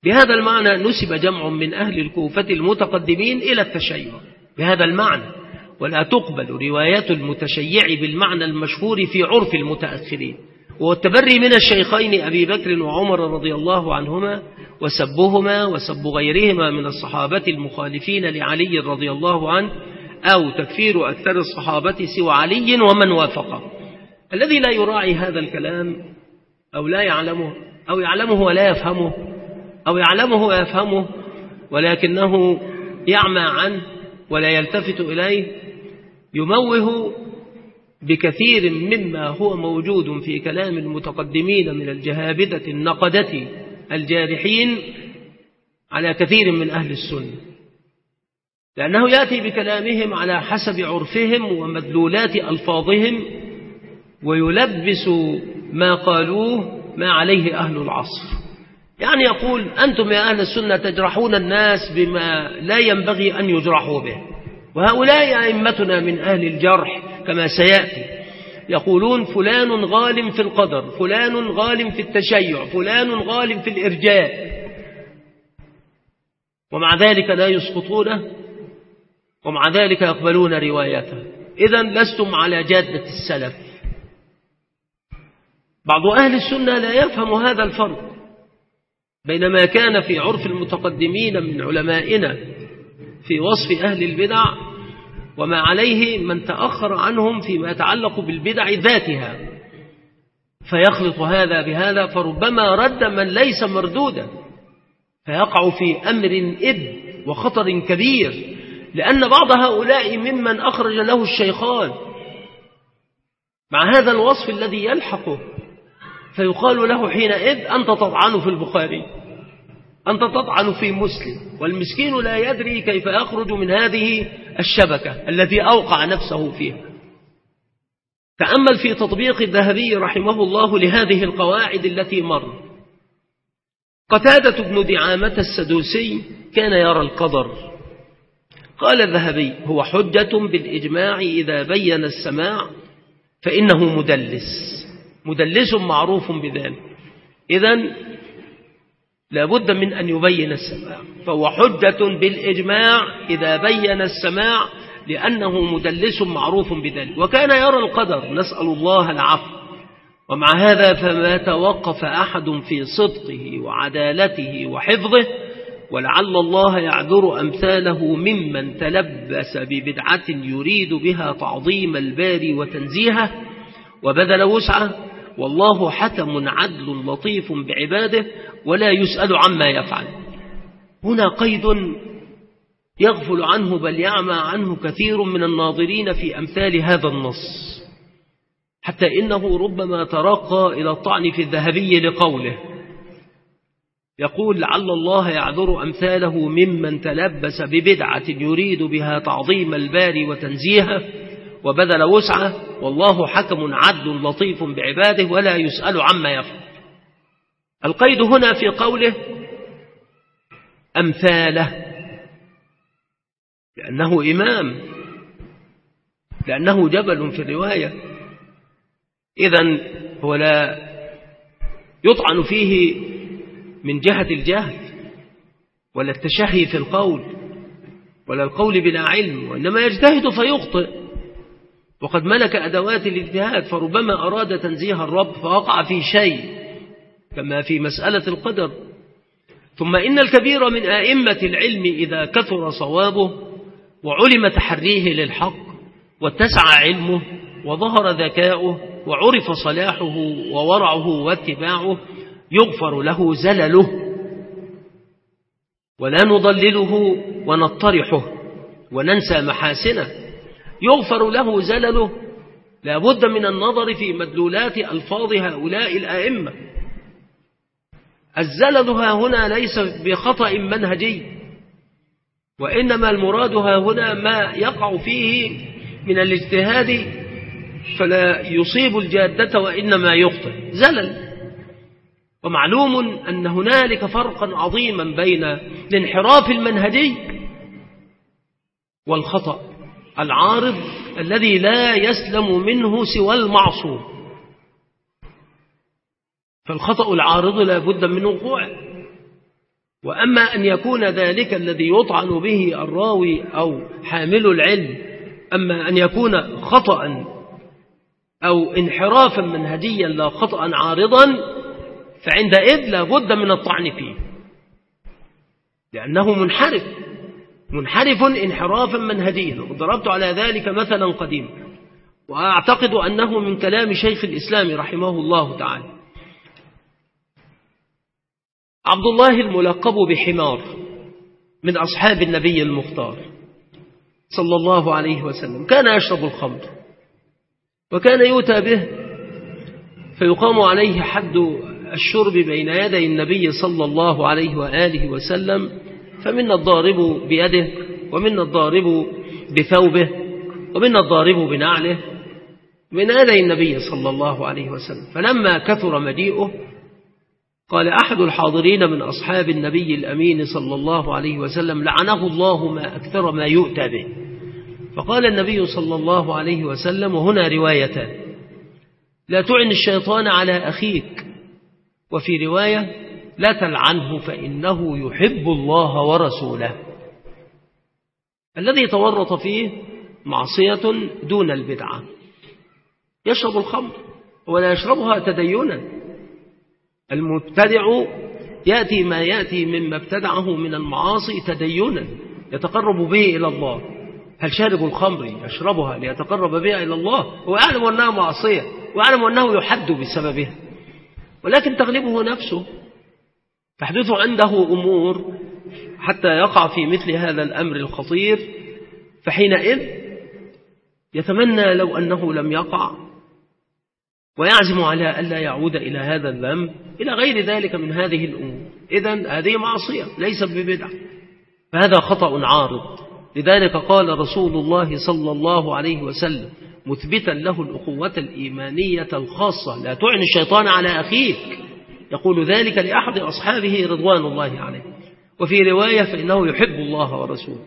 بهذا المعنى نسب جمع من أهل الكوفة المتقدمين إلى التشيع بهذا المعنى، ولا تقبل روايات المتشيع بالمعنى المشهور في عرف المتأخرين، وهو التبري من الشيخين أبي بكر وعمر رضي الله عنهما وسبهما وسب غيرهما من الصحابة المخالفين لعلي رضي الله عنه، أو تكفير أكثر الصحابة سوى علي ومن وافقه. الذي لا يراعي هذا الكلام أو لا يعلمه أو يعلمه ولا يفهمه أو يعلمه ويفهمه ولكنه يعمى عنه ولا يلتفت إليه، يموه بكثير مما هو موجود في كلام المتقدمين من الجهابذة النقدة الجارحين على كثير من أهل السنة، لأنه يأتي بكلامهم على حسب عرفهم ومدلولات ألفاظهم، ويلبس ما قالوه ما عليه أهل العصر. يعني يقول أنتم يا أهل السنة تجرحون الناس بما لا ينبغي أن يجرحوا به، وهؤلاء أئمتنا من أهل الجرح كما سيأتي يقولون فلان غالم في القدر، فلان غالم في التشيع، فلان غالم في الإرجاء، ومع ذلك لا يسقطونه، ومع ذلك يقبلون روايته. إذن لستم على جادة السلف. بعض أهل السنة لا يفهم هذا الفرق بين ما كان في عرف المتقدمين من علمائنا في وصف أهل البدع وما عليه من تأخر عنهم فيما يتعلق بالبدع ذاتها، فيخلط هذا بهذا، فربما رد من ليس مردودا، فيقع في أمر إب وخطر كبير، لأن بعض هؤلاء ممن أخرج له الشيخان مع هذا الوصف الذي يلحقه، فيقال له حينئذ أنت تطعن في البخاري، أنت تطعن في مسلم، والمسكين لا يدري كيف يخرج من هذه الشبكة التي أوقع نفسه فيها. تأمل في تطبيق الذهبي رحمه الله لهذه القواعد التي مر. قتادة بن دعامة السدوسي كان يرى القدر. قال الذهبي هو حجة بالإجماع إذا بين السماع فإنه مدلس، مدلس معروف بذلك، إذن لابد من أن يبين السماع، فهو حجة بالإجماع إذا بين السماع لأنه مدلس معروف بذلك. وكان يرى القدر، نسأل الله العفو، ومع هذا فما توقف أحد في صدقه وعدالته وحفظه، ولعل الله يعذر أمثاله ممن تلبس ببدعة يريد بها تعظيم الباري وتنزيهه وبذل وسعه، والله حكم عدل لطيف بعباده ولا يسأل عما يفعل. هنا قيد يغفل عنه بل يعمى عنه كثير من الناظرين في أمثال هذا النص، حتى إنه ربما ترقى إلى الطعن في الذهبي لقوله، يقول لعل الله يعذر أمثاله ممن تلبس ببدعة يريد بها تعظيم الباري وتنزيهه وبذل وسعه، والله حكم عدل لطيف بعباده ولا يسأل عما يفعل. القيد هنا في قوله أمثاله، لأنه إمام، لأنه جبل في الرواية، إذن هو لا يطعن فيه من جهة الجهل ولا التشهي في القول ولا القول بلا علم، وإنما يجتهد فيخطئ، وقد ملك أدوات الاجتهاد، فربما أراد تنزيه الرب فوقع في شيء كما في مسألة القدر. ثم إن الكبير من أئمة العلم إذا كثر صوابه وعلم تحريه للحق واتسع علمه وظهر ذكاؤه وعرف صلاحه وورعه واتباعه، يغفر له زلله ولا نضلله ونطرحه وننسى محاسنه، يغفر له زلله. لا بد من النظر في مدلولات ألفاظ هؤلاء الأئمة. الزلل ها هنا ليس بخطأ منهجي، وإنما المراد ها هنا ما يقع فيه من الاجتهاد فلا يصيب الجادة وإنما يخطئ، زلل. ومعلوم أن هنالك فرقا عظيما بين الانحراف المنهجي والخطأ العارض الذي لا يسلم منه سوى المعصوم. فالخطأ العارض لا بد من وقوعه، وأما أن يكون ذلك الذي يطعن به الراوي أو حامل العلم أما أن يكون خطأ أو انحرافا منهجيا لا خطأ عارضا فعندئذ لا بد من الطعن فيه، لأنه منحرف منحرف انحرافا منهجيا. وضربت على ذلك مثلا قديما، وأعتقد أنه من كلام شيخ الإسلام رحمه الله تعالى. عبد الله الملقب بحمار من أصحاب النبي المختار صلى الله عليه وسلم كان يشرب الخمر، وكان يؤتى به فيقام عليه حد الشرب بين يدي النبي صلى الله عليه وآله وسلم، فمنا الضارب بيده ومنا الضارب بثوبه ومنا الضارب بنعله من يدي النبي صلى الله عليه وسلم. فلما كثر مجيئه قال أحد الحاضرين من أصحاب النبي الأمين صلى الله عليه وسلم: لعنه الله ما أكثر ما يؤتى به. فقال النبي صلى الله عليه وسلم، وهنا روايتان: لا تعن الشيطان على أخيك، وفي رواية: لا تلعنه فإنه يحب الله ورسوله. الذي تورط فيه معصية دون البدعة، يشرب الخمر ولا يشربها تدينا. المبتدع يأتي ما يأتي مما ابتدعه من المعاصي تدينا يتقرب به إلى الله. هل شارب الخمر يشربها ليتقرب بها إلى الله؟ هو يعلم أنها معصية ويعلم أنه يحد بسببها، ولكن تغلبه نفسه، تحدث عنده أمور حتى يقع في مثل هذا الأمر الخطير، فحينئذ يتمنى لو أنه لم يقع ويعزم على ألا يعود إلى هذا الذنب إلى غير ذلك من هذه الأمور. إذن هذه معصية ليست ببدعة، فهذا خطأ عارض. لذلك قال رسول الله صلى الله عليه وسلم مثبتا له الأخوة الإيمانية الخاصة: لا تعن الشيطان على أخيك. يقول ذلك لأحد أصحابه رضوان الله عليه. وفي رواية: فإنه يحب الله ورسوله.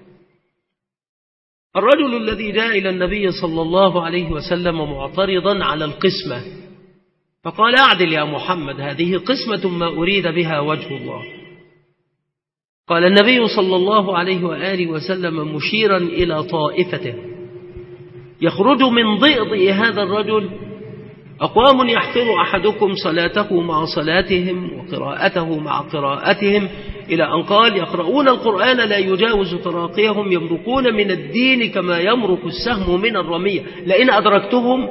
الرجل الذي جاء إلى النبي صلى الله عليه وسلم معترضا على القسمة، فقال: أعدل يا محمد، هذه قسمة ما أريد بها وجه الله. قال النبي صلى الله عليه وآله وسلم مشيرا إلى طائفته: يخرج من ضئضئ هذا الرجل أقوام يحقر أحدكم صلاته مع صلاتهم وقراءته مع قراءتهم، إلى أن قال: يقرؤون القرآن لا يجاوز تراقيهم، يمرقون من الدين كما يمرق السهم من الرمية، لئن أدركتهم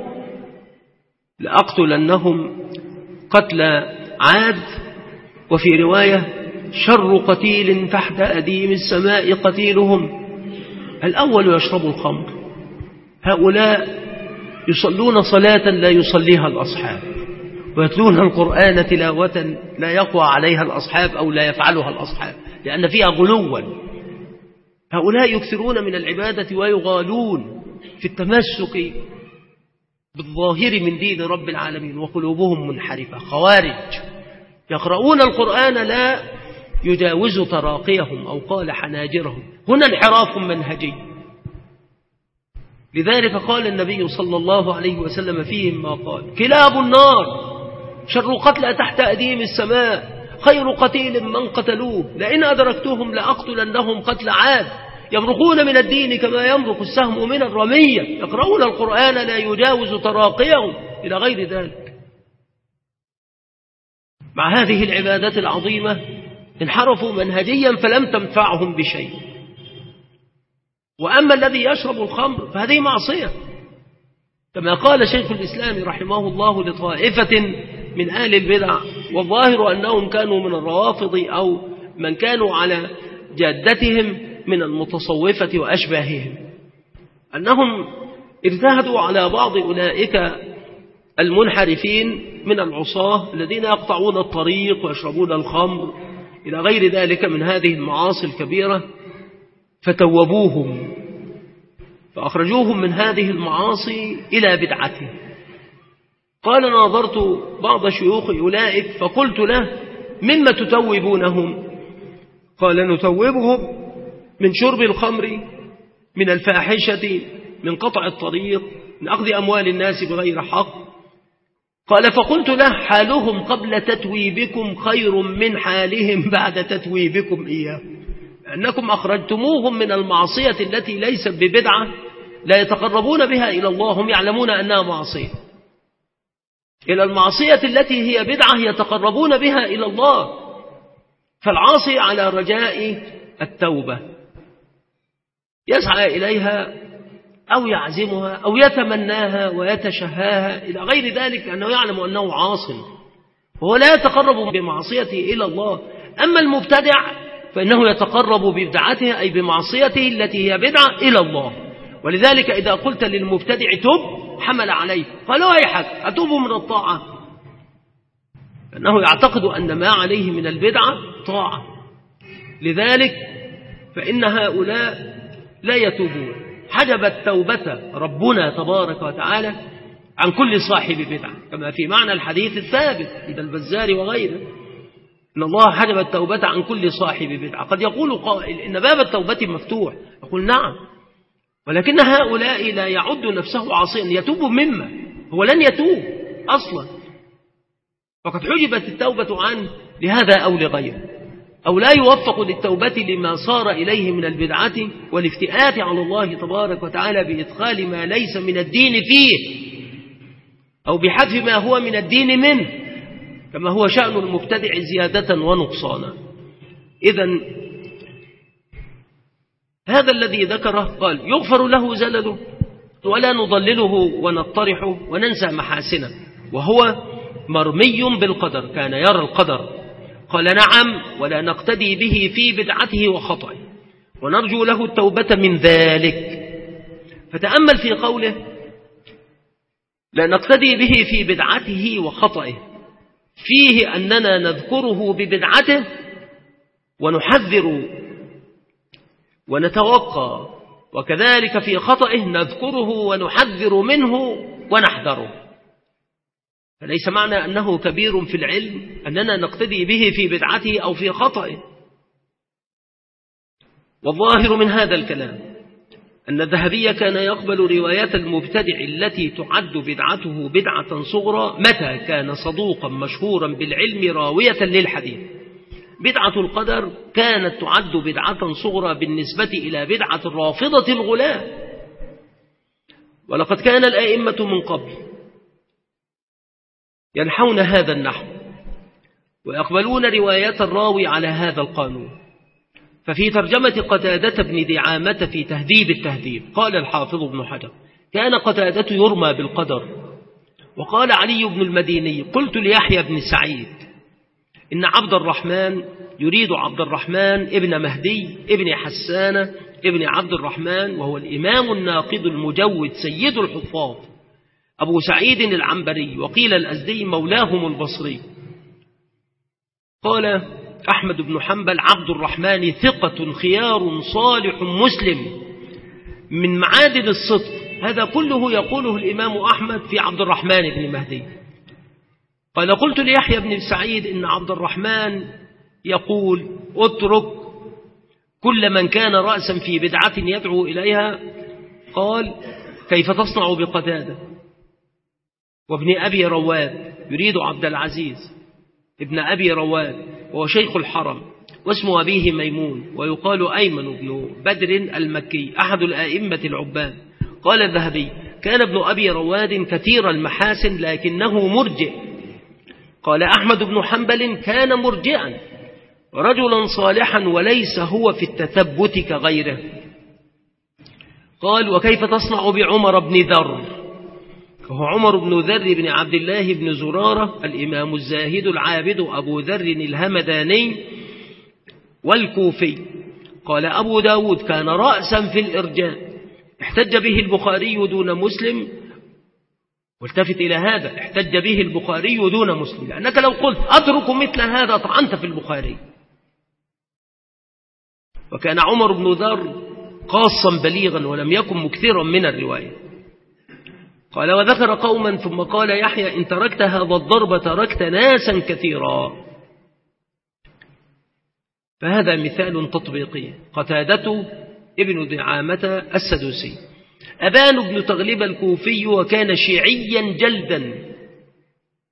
لأقتلنهم قتل عاد. وفي رواية: شر قتيل تحت أديم السماء قتيلهم. الأول يشرب الخمر، هؤلاء يصلون صلاة لا يصليها الأصحاب، ويتلون القرآن تلاوة لا يقوى عليها الأصحاب أو لا يفعلها الأصحاب، لأن فيها غلوا. هؤلاء يكثرون من العبادة ويغالون في التمسك بالظاهر من دين رب العالمين، وقلوبهم منحرفة خوارج. يقرؤون القرآن لا يجاوز تراقيهم أو قال حناجرهم، هنا انحراف منهجي. لذلك قال النبي صلى الله عليه وسلم فيهم ما قال: كلاب النار شر قتل تحت أديم السماء، خير قتيل من قتلوه، لئن أدركتهم لأقتلنهم قتل عاد، يمرقون من الدين كما يمرق السهم من الرمية، يقرؤون القرآن لا يجاوز تراقيهم، إلى غير ذلك. مع هذه العبادات العظيمة انحرفوا منهجيا فلم تنفعهم بشيء. وأما الذي يشرب الخمر فهذه معصية، كما قال شيخ الإسلام رحمه الله لطائفة من آل البدع، والظاهر أنهم كانوا من الروافض أو من كانوا على جادتهم من المتصوفة وأشباههم، أنهم اجتهدوا على بعض أولئك المنحرفين من العصاة الذين يقطعون الطريق ويشربون الخمر إلى غير ذلك من هذه المعاصي الكبيرة، فتوبوهم فأخرجوهم من هذه المعاصي إلى بدعته. قال: ناظرت بعض شيوخ أولئك فقلت له: مما تتوبونهم؟ قال: نتوبهم من شرب الخمر، من الفاحشة، من قطع الطريق، من أخذ أموال الناس بغير حق، قال فقلت له حالهم قبل تتويبكم خير من حالهم بعد تتويبكم إياه، أنكم أخرجتموهم من المعصية التي ليست ببدعة لا يتقربون بها إلى الله، هم يعلمون أنها معصية، إلى المعصية التي هي بدعة يتقربون بها إلى الله. فالعاصي على رجاء التوبة يسعى إليها أو يعزمها أو يتمناها ويتشهاها إلى غير ذلك، لأنه يعلم أنه عاص وهو لا يتقرب بمعصيته إلى الله. أما المبتدع فإنه يتقرب ببدعته أي بمعصيته التي هي بدعة إلى الله. ولذلك إذا قلت للمبتدع تب حمل عليه، قالوا ويحك أتوب من الطاعة، لأنه يعتقد أن ما عليه من البدعة طاعة. لذلك فإن هؤلاء لا يتوبون. حجب التوبة ربنا تبارك وتعالى عن كل صاحب بدعة، كما في معنى الحديث الثابت عند البزار وغيره، إن الله حجب التوبة عن كل صاحب بدعة. قد يقول قائل إن باب التوبة مفتوح، يقول نعم، ولكن هؤلاء لا يعد نفسه عاصيا، يتوب مما هو لن يتوب أصلا، فقد حجبت التوبة عنه لهذا أو لغيره، أو لا يوفق للتوبة لما صار إليه من البدعة والافتئات على الله تبارك وتعالى بإدخال ما ليس من الدين فيه أو بحذف ما هو من الدين منه، كما هو شأن المبتدع زيادة ونقصانا. إذن هذا الذي ذكره قال يغفر له زلله ولا نضلله ونطرحه وننسى محاسنه، وهو مرمي بالقدر، كان يرى القدر. قال نعم، ولا نقتدي به في بدعته وخطئه ونرجو له التوبة من ذلك. فتأمل في قوله لا نقتدي به في بدعته وخطئه، فيه أننا نذكره ببدعته ونحذر ونتوقى، وكذلك في خطئه نذكره ونحذر منه ونحذره. فليس معنى أنه كبير في العلم أننا نقتدي به في بدعته أو في خطئه. والظاهر من هذا الكلام أن الذهبي كان يقبل روايات المبتدع التي تعد بدعته بدعة صغرى متى كان صدوقا مشهورا بالعلم راوية للحديث. بدعة القدر كانت تعد بدعة صغرى بالنسبة إلى بدعة الرافضة الغلاة، ولقد كان الأئمة من قبل ينحون هذا النحو ويقبلون روايات الراوي على هذا القانون. ففي ترجمة قتادة بن دعامة في تهذيب التهذيب قال الحافظ ابن حجر كان قتادة يرمى بالقدر. وقال علي بن المديني قلت ليحيى بن سعيد إن عبد الرحمن يريد عبد الرحمن ابن مهدي ابن حسان ابن عبد الرحمن، وهو الإمام الناقد المجود سيد الحفاظ أبو سعيد العنبري، وقيل الأزدي مولاهم البصري. قال أحمد بن حنبل عبد الرحمن ثقة خيار صالح مسلم من معادن الصدق. هذا كله يقوله الإمام أحمد في عبد الرحمن بن مهدي. قال قلت ليحيى بن سعيد إن عبد الرحمن يقول اترك كل من كان رأسا في بدعة يدعو إليها. قال كيف تصنع بقتادة وابن أبي رواد؟ يريد عبد العزيز ابن أبي رواد، وهو شيخ الحرم واسم أبيه ميمون، ويقال أيمن بن بدر المكي أحد الآئمة العباد. قال الذهبي كان ابن أبي رواد كثير المحاسن لكنه مرجئ. قال أحمد بن حنبل كان مرجئا رجلا صالحا وليس هو في التثبت كغيره. قال وكيف تصنع بعمر بن ذر؟ وهو عمر بن ذر بن عبد الله بن زرارة الإمام الزاهد العابد أبو ذر الهمداني والكوفي. قال أبو داود كان رأسا في الإرجاء احتج به البخاري دون مسلم. والتفت إلى هذا، احتج به البخاري دون مسلم، لأنك لو قلت أترك مثل هذا طعنت في البخاري. وكان عمر بن ذر قاصا بليغا ولم يكن مكثرا من الرواية. قال وذكر قوما ثم قال يحيى إن تركت هذا الضرب تركت ناسا كثيرا. فهذا مثال تطبيقي. قتادة ابن دعامة السدوسي. أبان بن تغلب الكوفي وكان شيعيا جلدا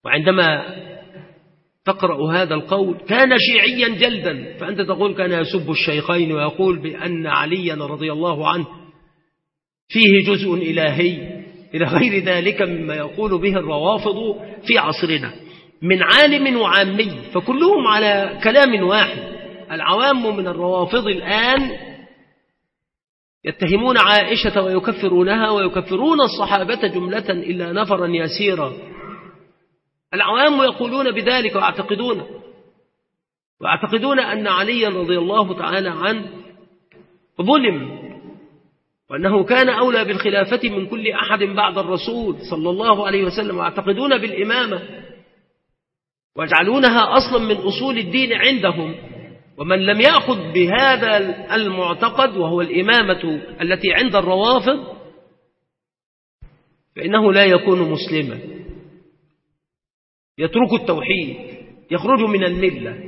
وعندما تقرأ هذا القول كان شيعيا جلدا، فأنت تقول كان يسب الشيخين ويقول بأن عليا رضي الله عنه فيه جزء إلهي إلى غير ذلك مما يقول به الروافض في عصرنا من عالم وعامي، فكلهم على كلام واحد. العوام من الروافض الآن يتهمون عائشة ويكفرونها ويكفرون الصحابة جملة إلا نفرا يسيرا. العوام يقولون بذلك ويعتقدون ويعتقدون أن علي رضي الله تعالى عنه ظلم، وأنه كان أولى بالخلافة من كل أحد بعد الرسول صلى الله عليه وسلم، ويعتقدون بالإمامة ويجعلونها أصلا من أصول الدين عندهم. ومن لم يأخذ بهذا المعتقد وهو الإمامة التي عند الروافض فإنه لا يكون مسلما، يترك التوحيد، يخرج من الملة.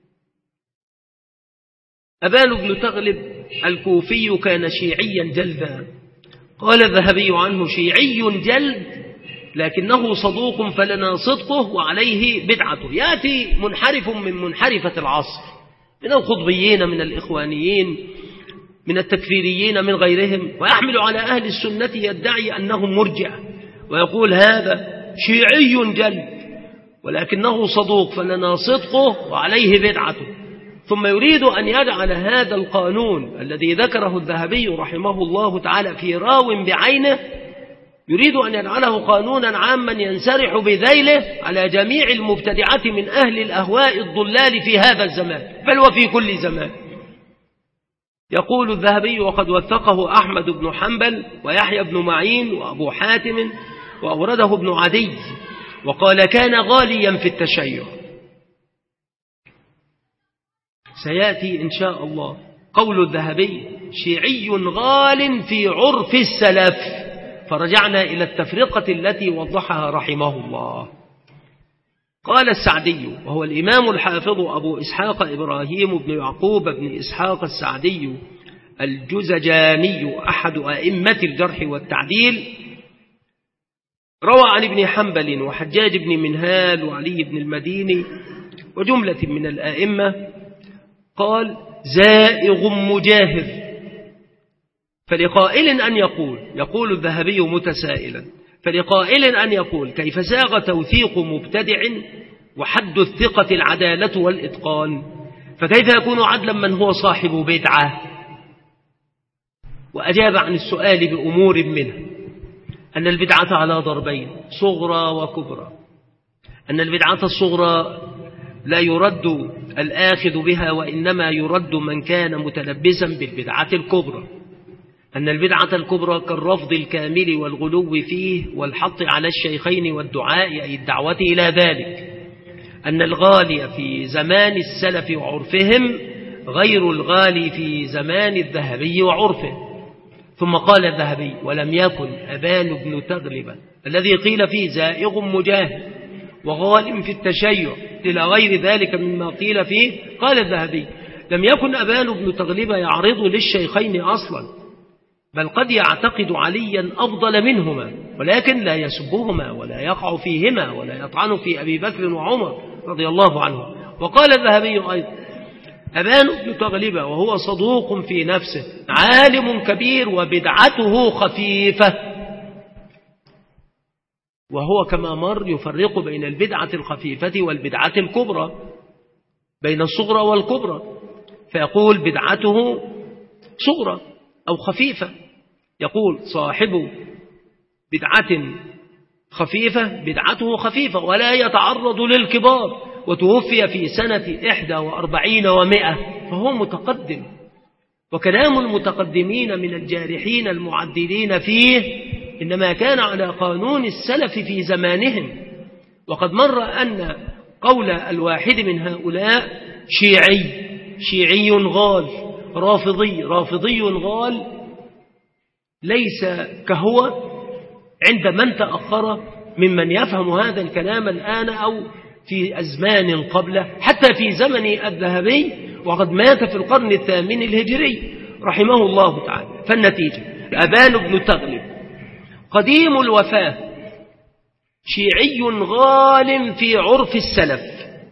أبان بن تغلب الكوفي كان شيعيا جلدا، قال الذهبي عنه شيعي جلد لكنه صدوق فلنا صدقه وعليه بدعته. يأتي منحرف من منحرفة العصر، من الخضبيين، من الإخوانيين، من التكفيريين، من غيرهم، ويحمل على أهل السنة يدعي أنهم مرجئة ويقول هذا شيعي جلد ولكنه صدوق فلنا صدقه وعليه بدعته، ثم يريد أن يجعل هذا القانون الذي ذكره الذهبي رحمه الله تعالى في راو بعينه، يريد أن يجعله قانونا عاما ينسرح بذيله على جميع المبتدعة من أهل الأهواء الضلال في هذا الزمان بل وفي كل زمان. يقول الذهبي وقد وثقه أحمد بن حنبل ويحيى بن معين وأبو حاتم وأورده ابن عدي، وقال كان غاليا في التشيع. سيأتي إن شاء الله قول الذهبي شيعي غال في عرف السلف، فرجعنا إلى التفرقة التي وضحها رحمه الله. قال السعدي وهو الإمام الحافظ أبو إسحاق إبراهيم بن يعقوب بن إسحاق السعدي الجزجاني أحد أئمة الجرح والتعديل، روى عن ابن حنبل وحجاج بن منهال وعلي بن المديني وجملة من الآئمة، قال زائغ مجاهر. فلقائل أن يقول، يقول الذهبي متسائلا، فلقائل أن يقول كيف ساغ توثيق مبتدع وحد الثقة العدالة والإتقان، فكيف يكون عدلا من هو صاحب بدعة؟ وأجاب عن السؤال بأمور منه: أن البدعة على ضربين، صغرى وكبرى. أن البدعة الصغرى لا يرد الآخذ بها، وإنما يرد من كان متلبسا بالبدعة الكبرى. أن البدعة الكبرى كالرفض الكامل والغلو فيه والحط على الشيخين والدعاء أي الدعوة إلى ذلك. أن الغالي في زمان السلف وعرفهم غير الغالي في زمان الذهبي وعرفه. ثم قال الذهبي: ولم يكن أبان بن تغلب الذي قيل فيه زائغ مجاهد وغال في التشيع إلى غير ذلك مما قيل فيه، قال الذهبي: لم يكن أبان بن تغلب يعرض للشيخين أصلا، بل قد يعتقد عليا أفضل منهما ولكن لا يسبهما ولا يقع فيهما ولا يطعن في أبي بكر وعمر رضي الله عنه. وقال الذهبي أيضا: أبان بن تغلب وهو صدوق في نفسه عالم كبير وبدعته خفيفة. وهو كما مر يفرق بين البدعة الخفيفة والبدعة الكبرى، بين الصغرى والكبرى، فيقول بدعته صغرى أو خفيفة. يقول صاحب بدعة خفيفة بدعته خفيفة ولا يتعرض للكبار، وتوفي في سنة إحدى وأربعين ومائة، فهو متقدم. وكلام المتقدمين من الجارحين المعدلين فيه إنما كان على قانون السلف في زمانهم. وقد مر أن قول الواحد من هؤلاء شيعي شيعي غال، رافضي رافضي غال، ليس كهو عند من تأخر ممن يفهم هذا الكلام الآن أو في أزمان قبله، حتى في زمن الذهبي، وقد مات في القرن الثامن الهجري رحمه الله تعالى. فالنتيجة: أبان بن تغلب قديم الوفاة شيعي غال في عرف السلف،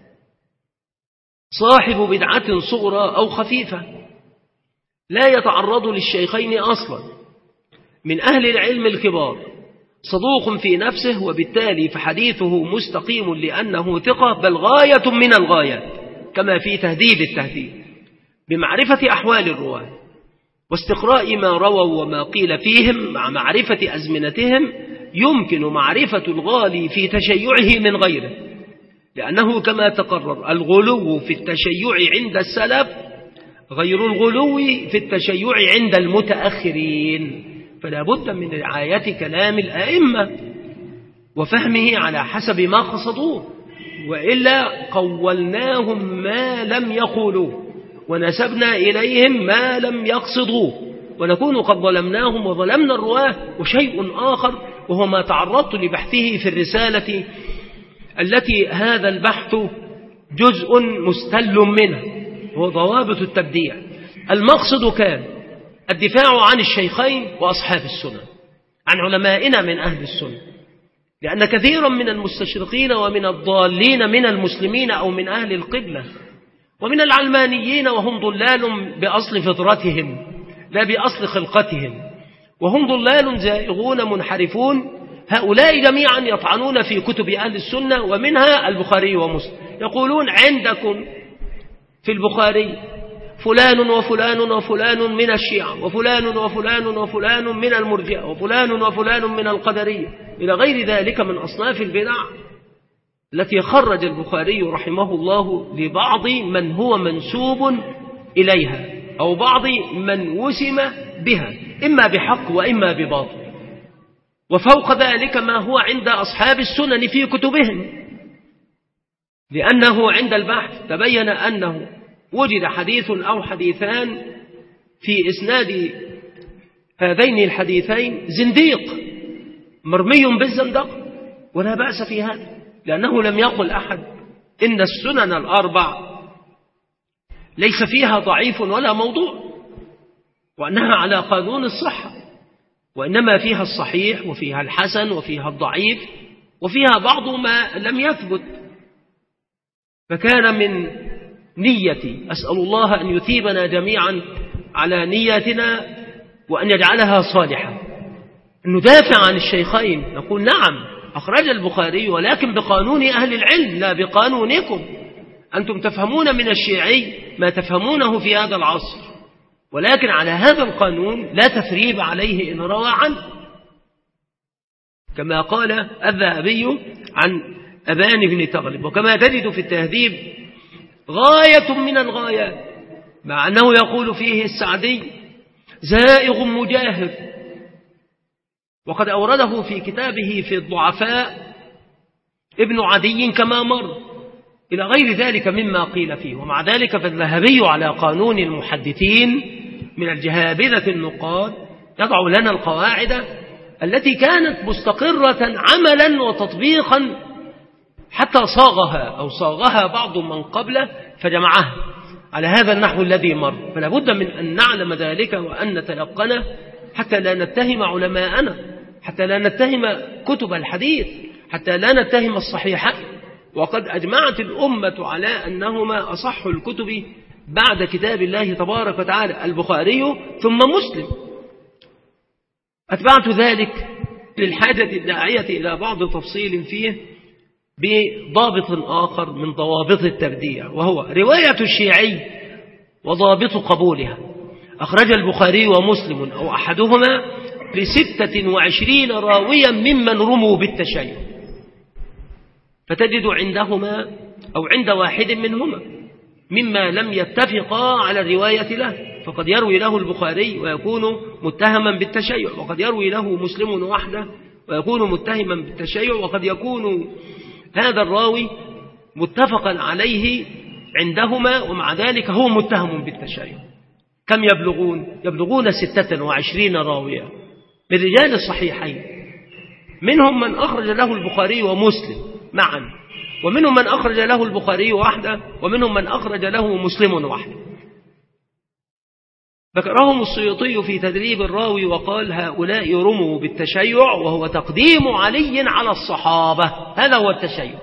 صاحب بدعة صغرى أو خفيفة، لا يتعرض للشيخين أصلا، من أهل العلم الكبار، صدوق في نفسه، وبالتالي فحديثه مستقيم لأنه ثقة، بل غاية من الغايات كما في تهذيب التهذيب، بمعرفة أحوال الرواة واستقراء ما رووا وما قيل فيهم مع معرفة أزمنتهم، يمكن معرفة الغالي في تشيعه من غيره، لأنه كما تقرر الغلو في التشيع عند السلف غير الغلو في التشيع عند المتأخرين، فلا بد من رعاية كلام الأئمة وفهمه على حسب ما قصدوه، وإلا قولناهم ما لم يقولوه ونسبنا إليهم ما لم يقصدوه، ونكون قد ظلمناهم وظلمنا الرواه. وشيء آخر وهو ما تعرضت لبحثه في الرسالة التي هذا البحث جزء مستل منه، هو ضوابط التبديع. المقصد كان الدفاع عن الشيخين وأصحاب السنة، عن علمائنا من أهل السنة، لأن كثيرا من المستشرقين ومن الضالين من المسلمين أو من أهل القبلة ومن العلمانيين، وهم ضلال بأصل فطرتهم لا بأصل خلقتهم، وهم ضلال زائغون منحرفون، هؤلاء جميعا يطعنون في كتب أهل السنة ومنها البخاري ومسلم، يقولون عندكم في البخاري فلان وفلان وفلان من الشيعة وفلان وفلان وفلان من المرجئة وفلان وفلان من القدرية إلى غير ذلك من أصناف البدع التي خرج البخاري رحمه الله لبعض من هو منسوب إليها أو بعض من وسم بها، إما بحق وإما بباطل. وفوق ذلك ما هو عند أصحاب السنن في كتبهم، لأنه عند البحث تبين أنه وجد حديث أو حديثان في إسناد هذين الحديثين زنديق مرمي بالزندق، ولا بأس في هذا، لأنه لم يقل أحد إن السنن الأربع ليس فيها ضعيف ولا موضوع، وأنها على قانون الصحة، وإنما فيها الصحيح وفيها الحسن وفيها الضعيف وفيها بعض ما لم يثبت. فكان من نيتي، أسأل الله أن يثيبنا جميعا على نياتنا وأن يجعلها صالحة، ندافع عن الشيخين، نقول نعم أخرج البخاري ولكن بقانون أهل العلم لا بقانونكم، أنتم تفهمون من الشيعي ما تفهمونه في هذا العصر، ولكن على هذا القانون لا تثريب عليه إن روى عنه، كما قال الذهبي عن أبان بن تغلب، وكما تجد في التهذيب غاية من الغايات، مع أنه يقول فيه السعدي زائغ مجاهر، وقد أورده في كتابه في الضعفاء ابن عدي كما مر إلى غير ذلك مما قيل فيه. ومع ذلك فالذهبي على قانون المحدثين من الجهابذة النقاد يضع لنا القواعد التي كانت مستقرة عملا وتطبيقا حتى صاغها أو صاغها بعض من قبله فجمعها على هذا النحو الذي مر. فلا بد من أن نعلم ذلك وأن نتيقنه حتى لا نتهم علماءنا، حتى لا نتهم كتب الحديث، حتى لا نتهم الصحيحة. وقد أجمعت الأمة على أنهما أصح الكتب بعد كتاب الله تبارك وتعالى البخاري ثم مسلم. أتبعت ذلك للحاجة الداعية إلى بعض تفصيل فيه بضابط آخر من ضوابط التبديع، وهو رواية الشيعي وضابط قبولها. أخرج البخاري ومسلم أو أحدهما لستة وعشرين راويا ممن رموا بالتشيع، فتجد عندهما أو عند واحد منهما مما لم يتفقا على الرواية له، فقد يروي له البخاري ويكون متهما بالتشيع، وقد يروي له مسلم وحده ويكون متهما بالتشيع، وقد يكون هذا الراوي متفقا عليه عندهما ومع ذلك هو متهم بالتشيع. كم يبلغون؟ يبلغون ستة وعشرين راويا من رجال الصحيحين، منهم من أخرج له البخاري ومسلم معا، ومنهم من أخرج له البخاري وحده، ومنهم من أخرج له مسلم وحده. ذكرهم السيوطي في تدريب الراوي وقال هؤلاء رموا بالتشيع وهو تقديم علي على الصحابة. هذا هو التشيع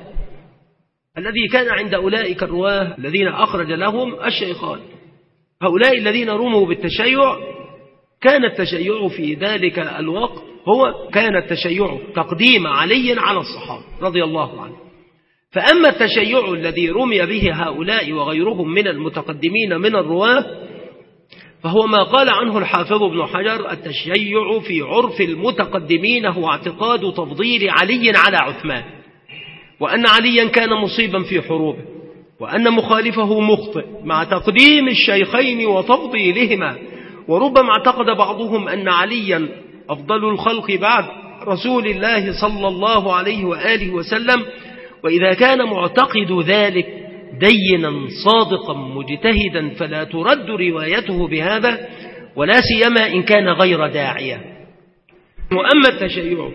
الذي كان عند أولئك الرواه الذين أخرج لهم الشيخان. هؤلاء الذين رموا بالتشيع كان التشيع في ذلك الوقت هو كان التشيع تقديم علي على الصحابة رضي الله عنه. فأما التشيع الذي رمي به هؤلاء وغيرهم من المتقدمين من الرواه فهو ما قال عنه الحافظ ابن حجر التشيع في عرف المتقدمين هو اعتقاد تفضيل علي على عثمان، وأن عليا كان مصيبا في حروبه، وأن مخالفه مخطئ مع تقديم الشيخين وتفضيلهما. وربما اعتقد بعضهم أن عليا أفضل الخلق بعد رسول الله صلى الله عليه وآله وسلم، وإذا كان معتقد ذلك دينا صادقا مجتهدا فلا ترد روايته بهذا، ولا سيما إن كان غير داعية. وأما التشيع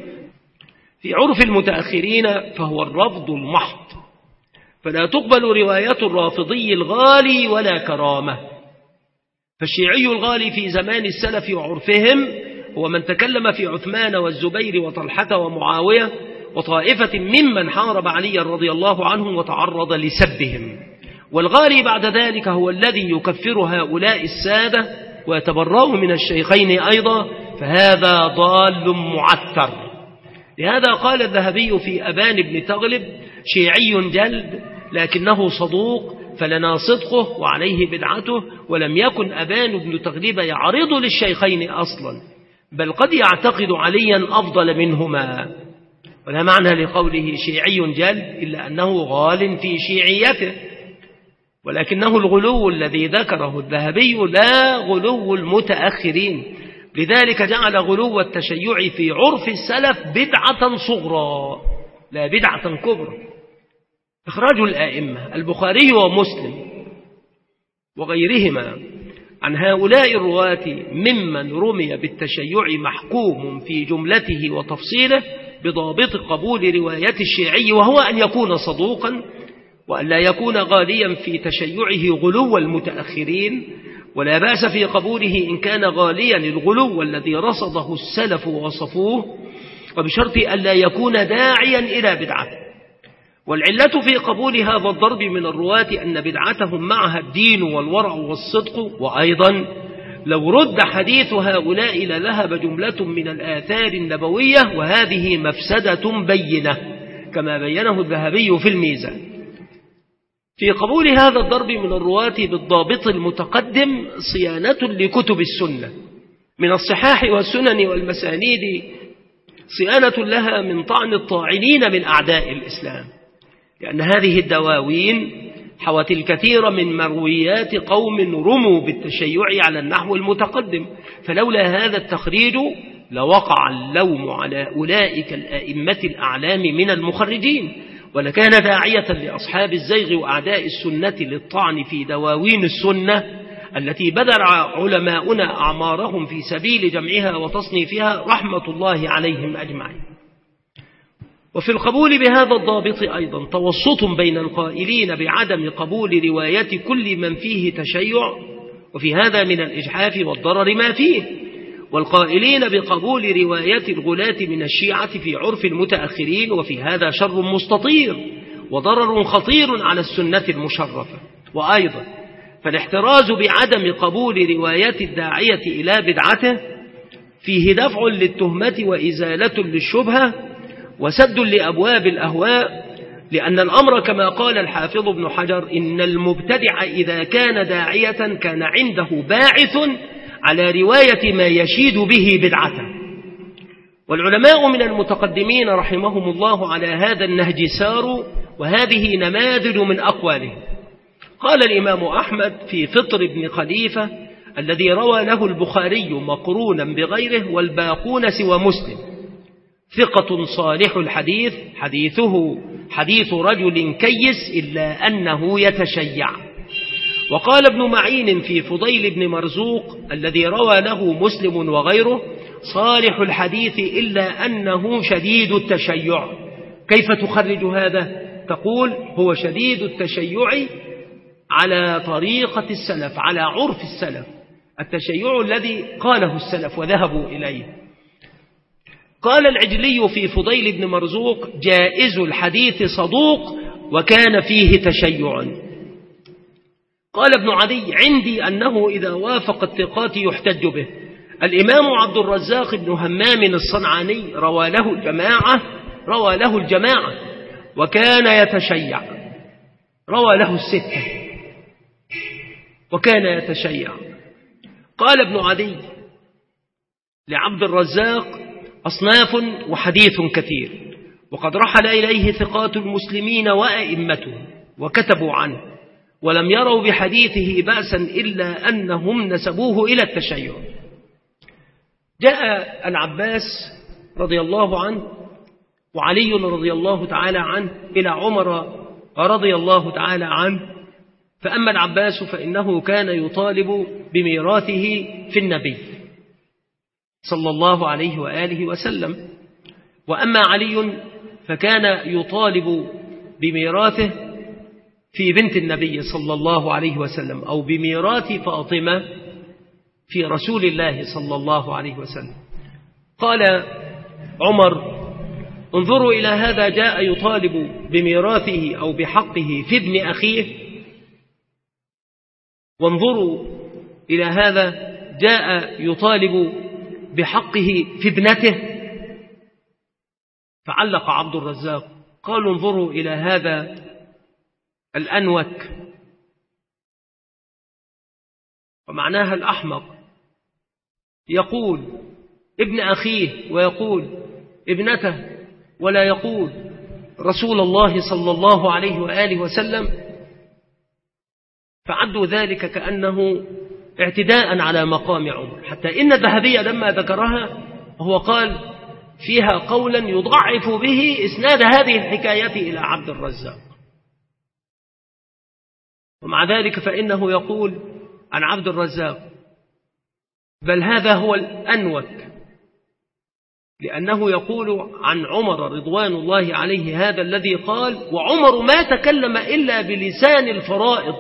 في عرف المتأخرين فهو الرفض المحض، فلا تقبل رواية الرافضي الغالي ولا كرامة. فالشيعي الغالي في زمان السلف وعرفهم هو من تكلم في عثمان والزبير وطلحة ومعاوية وطائفة ممن حارب علي رضي الله عنه وتعرض لسبهم. والغالي بعد ذلك هو الذي يكفر هؤلاء السادة ويتبرأ من الشيخين أيضا، فهذا ضال معثر. لهذا قال الذهبي في أبان بن تغلب شيعي جلد لكنه صدوق فلنا صدقه وعليه بدعته، ولم يكن أبان بن تغلب يعرض للشيخين أصلا، بل قد يعتقد عليا أفضل منهما. ولا معنى لقوله شيعي جلد إلا أنه غال في شيعيته، ولكنه الغلو الذي ذكره الذهبي لا غلو المتأخرين. لذلك جعل غلو التشيع في عرف السلف بدعة صغرى لا بدعة كبرى. إخراج الآئمة البخاري ومسلم وغيرهما عن هؤلاء الرواة ممن رمي بالتشيع محكوم في جملته وتفصيله بضابط قبول رواية الشيعي، وهو أن يكون صدوقا وأن لا يكون غاليا في تشيعه غلو المتأخرين، ولا بأس في قبوله إن كان غاليا الغلو الذي رصده السلف ووصفوه، وبشرط أن لا يكون داعيا إلى بدعته. والعلة في قبول هذا الضرب من الرواة أن بدعتهم معها الدين والورع والصدق. وأيضا لو رد حديث هؤلاء لذهب جملة من الآثار النبوية، وهذه مفسدة بينة كما بينه الذهبي في الميزان. في قبول هذا الضرب من الرواة بالضابط المتقدم صيانة لكتب السنة من الصحاح والسنن والمسانيد، صيانة لها من طعن الطاعنين من أعداء الإسلام، لأن هذه الدواوين حوت الكثير من مرويات قوم رموا بالتشيع على النحو المتقدم، فلولا هذا التخريج لوقع اللوم على أولئك الأئمة الأعلام من المخرجين، ولكان داعية لأصحاب الزيغ وأعداء السنة للطعن في دواوين السنة التي بذل علماؤنا أعمارهم في سبيل جمعها وتصنيفها رحمة الله عليهم أجمعين. وفي القبول بهذا الضابط أيضا توسط بين القائلين بعدم قبول رواية كل من فيه تشيع، وفي هذا من الإجحاف والضرر ما فيه، والقائلين بقبول رواية الغلاة من الشيعة في عرف المتأخرين، وفي هذا شر مستطير وضرر خطير على السنة المشرفة. وأيضا فالاحتراز بعدم قبول رواية الداعية إلى بدعته فيه دفع للتهمة وإزالة للشبهة وسد لأبواب الأهواء، لأن الأمر كما قال الحافظ ابن حجر إن المبتدع إذا كان داعية كان عنده باعث على رواية ما يشيد به بدعته. والعلماء من المتقدمين رحمهم الله على هذا النهج ساروا، وهذه نماذج من أقوالهم. قال الإمام أحمد في فطر بن خليفة الذي روى له البخاري مقرونا بغيره والباقون سوى مسلم: ثقة صالح الحديث، حديثه حديث رجل كيس إلا أنه يتشيع. وقال ابن معين في فضيل بن مرزوق الذي روى له مسلم وغيره: صالح الحديث إلا أنه شديد التشيع. كيف تخرج هذا؟ تقول هو شديد التشيع على طريقة السلف، على عرف السلف، التشيع الذي قاله السلف وذهبوا إليه. قال العجلي في فضيل بن مرزوق: جائز الحديث صدوق وكان فيه تشيع. قال ابن عدي: عندي أنه إذا وافق الثقات يحتج به. الإمام عبد الرزاق بن همام الصنعاني روى له الجماعة روى له الجماعة وكان يتشيع، روى له الستة وكان يتشيع. قال ابن عدي لعبد الرزاق: أصناف وحديث كثير، وقد رحل إليه ثقات المسلمين وأئمتهم وكتبوا عنه ولم يروا بحديثه بأسا إلا أنهم نسبوه إلى التشيع. جاء العباس رضي الله عنه وعلي رضي الله تعالى عنه إلى عمر رضي الله تعالى عنه، فأما العباس فإنه كان يطالب بميراثه في النبي صلى الله عليه وآله وسلم، وأما علي فكان يطالب بميراثه في بنت النبي صلى الله عليه وسلم، أو بميراث فاطمة في رسول الله صلى الله عليه وسلم. قال عمر: انظروا إلى هذا، جاء يطالب بميراثه أو بحقه في ابن أخيه، وانظروا إلى هذا جاء يطالب بحقه في ابنته. فعلق عبد الرزاق قالوا: انظروا إلى هذا الأنوك، ومعناها الأحمق، يقول ابن أخيه ويقول ابنته ولا يقول رسول الله صلى الله عليه وآله وسلم. فعدوا ذلك كأنه اعتداء على مقام عمر، حتى إن الذهبي لما ذكرها هو قال فيها قولا يضعف به إسناد هذه الحكاية إلى عبد الرزاق، ومع ذلك فإنه يقول عن عبد الرزاق: بل هذا هو الأنوك، لأنه يقول عن عمر رضوان الله عليه هذا الذي قال: وعمر ما تكلم إلا بلسان الفرائض،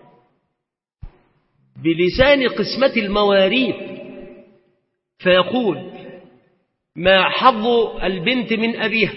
بلسان قسمة المواريث، فيقول: ما حظ البنت من أبيها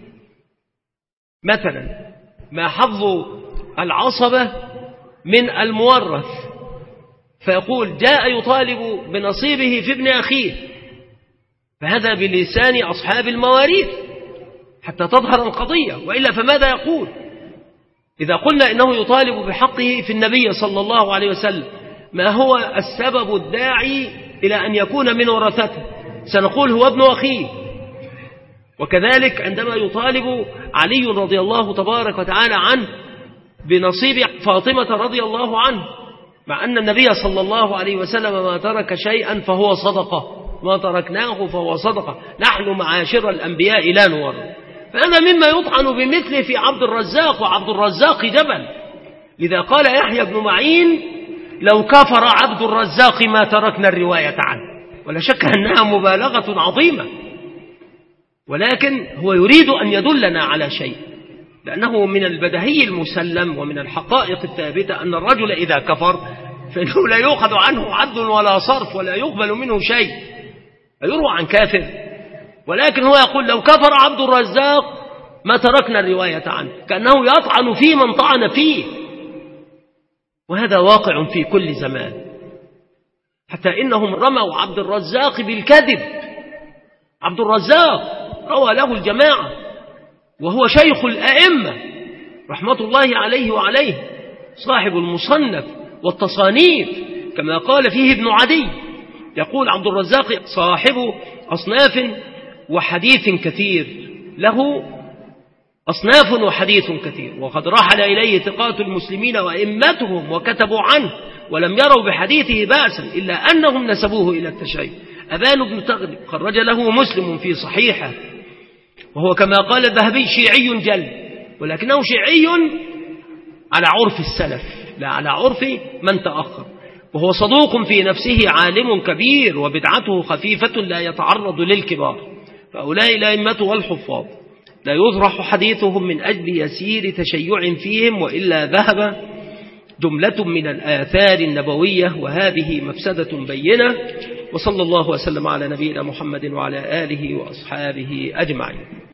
مثلا، ما حظ العصبة من المورث، فيقول: جاء يطالب بنصيبه في ابن أخيه، فهذا بلسان أصحاب المواريث حتى تظهر القضية، وإلا فماذا يقول؟ إذا قلنا إنه يطالب بحقه في النبي صلى الله عليه وسلم، ما هو السبب الداعي إلى أن يكون من ورثته؟ سنقول هو ابن أخيه. وكذلك عندما يطالب علي رضي الله تبارك وتعالى عنه بنصيب فاطمة رضي الله عنه، مع أن النبي صلى الله عليه وسلم ما ترك شيئا فهو صدقة، ما تركناه فهو صدقة، نحن معاشر الأنبياء لا نورث. فهذا مما يطعن بمثله في عبد الرزاق، وعبد الرزاق جبل. لذا قال يحيى بن معين: لو كفر عبد الرزاق ما تركنا الرواية عنه. ولا شك أنها مبالغة عظيمة، ولكن هو يريد أن يدلنا على شيء، لأنه من البدهي المسلم ومن الحقائق الثابتة أن الرجل إذا كفر فإنه لا يؤخذ عنه عدل ولا صرف ولا يقبل منه شيء، يروى عن كافر. ولكن هو يقول: لو كفر عبد الرزاق ما تركنا الرواية عنه، كأنه يطعن في من طعن فيه، وهذا واقع في كل زمان، حتى إنهم رموا عبد الرزاق بالكذب. عبد الرزاق روى له الجماعة وهو شيخ الأئمة رحمة الله عليه وعليه، صاحب المصنف والتصانيف، كما قال فيه ابن عدي، يقول عبد الرزاق: صاحب أصناف وحديث كثير، له أصناف وحديث كثير، وقد رحل إليه ثقات المسلمين وإمتهم وكتبوا عنه ولم يروا بحديثه بأسا إلا أنهم نسبوه إلى التشيع. أبان بن تغلب خرج له مسلم في صحيحه، وهو كما قال الذهبي شيعي جل، ولكنه شيعي على عرف السلف لا على عرف من تأخر، وهو صدوق في نفسه عالم كبير، وبدعته خفيفة لا يتعرض للكبار، فأولئك الأئمة والحفاظ لا يطرح حديثهم من أجل يسير تشيع فيهم، وإلا ذهب جملة من الآثار النبوية، وهذه مفسدة بينة. وصلى الله وسلم على نبينا محمد وعلى آله وأصحابه أجمعين.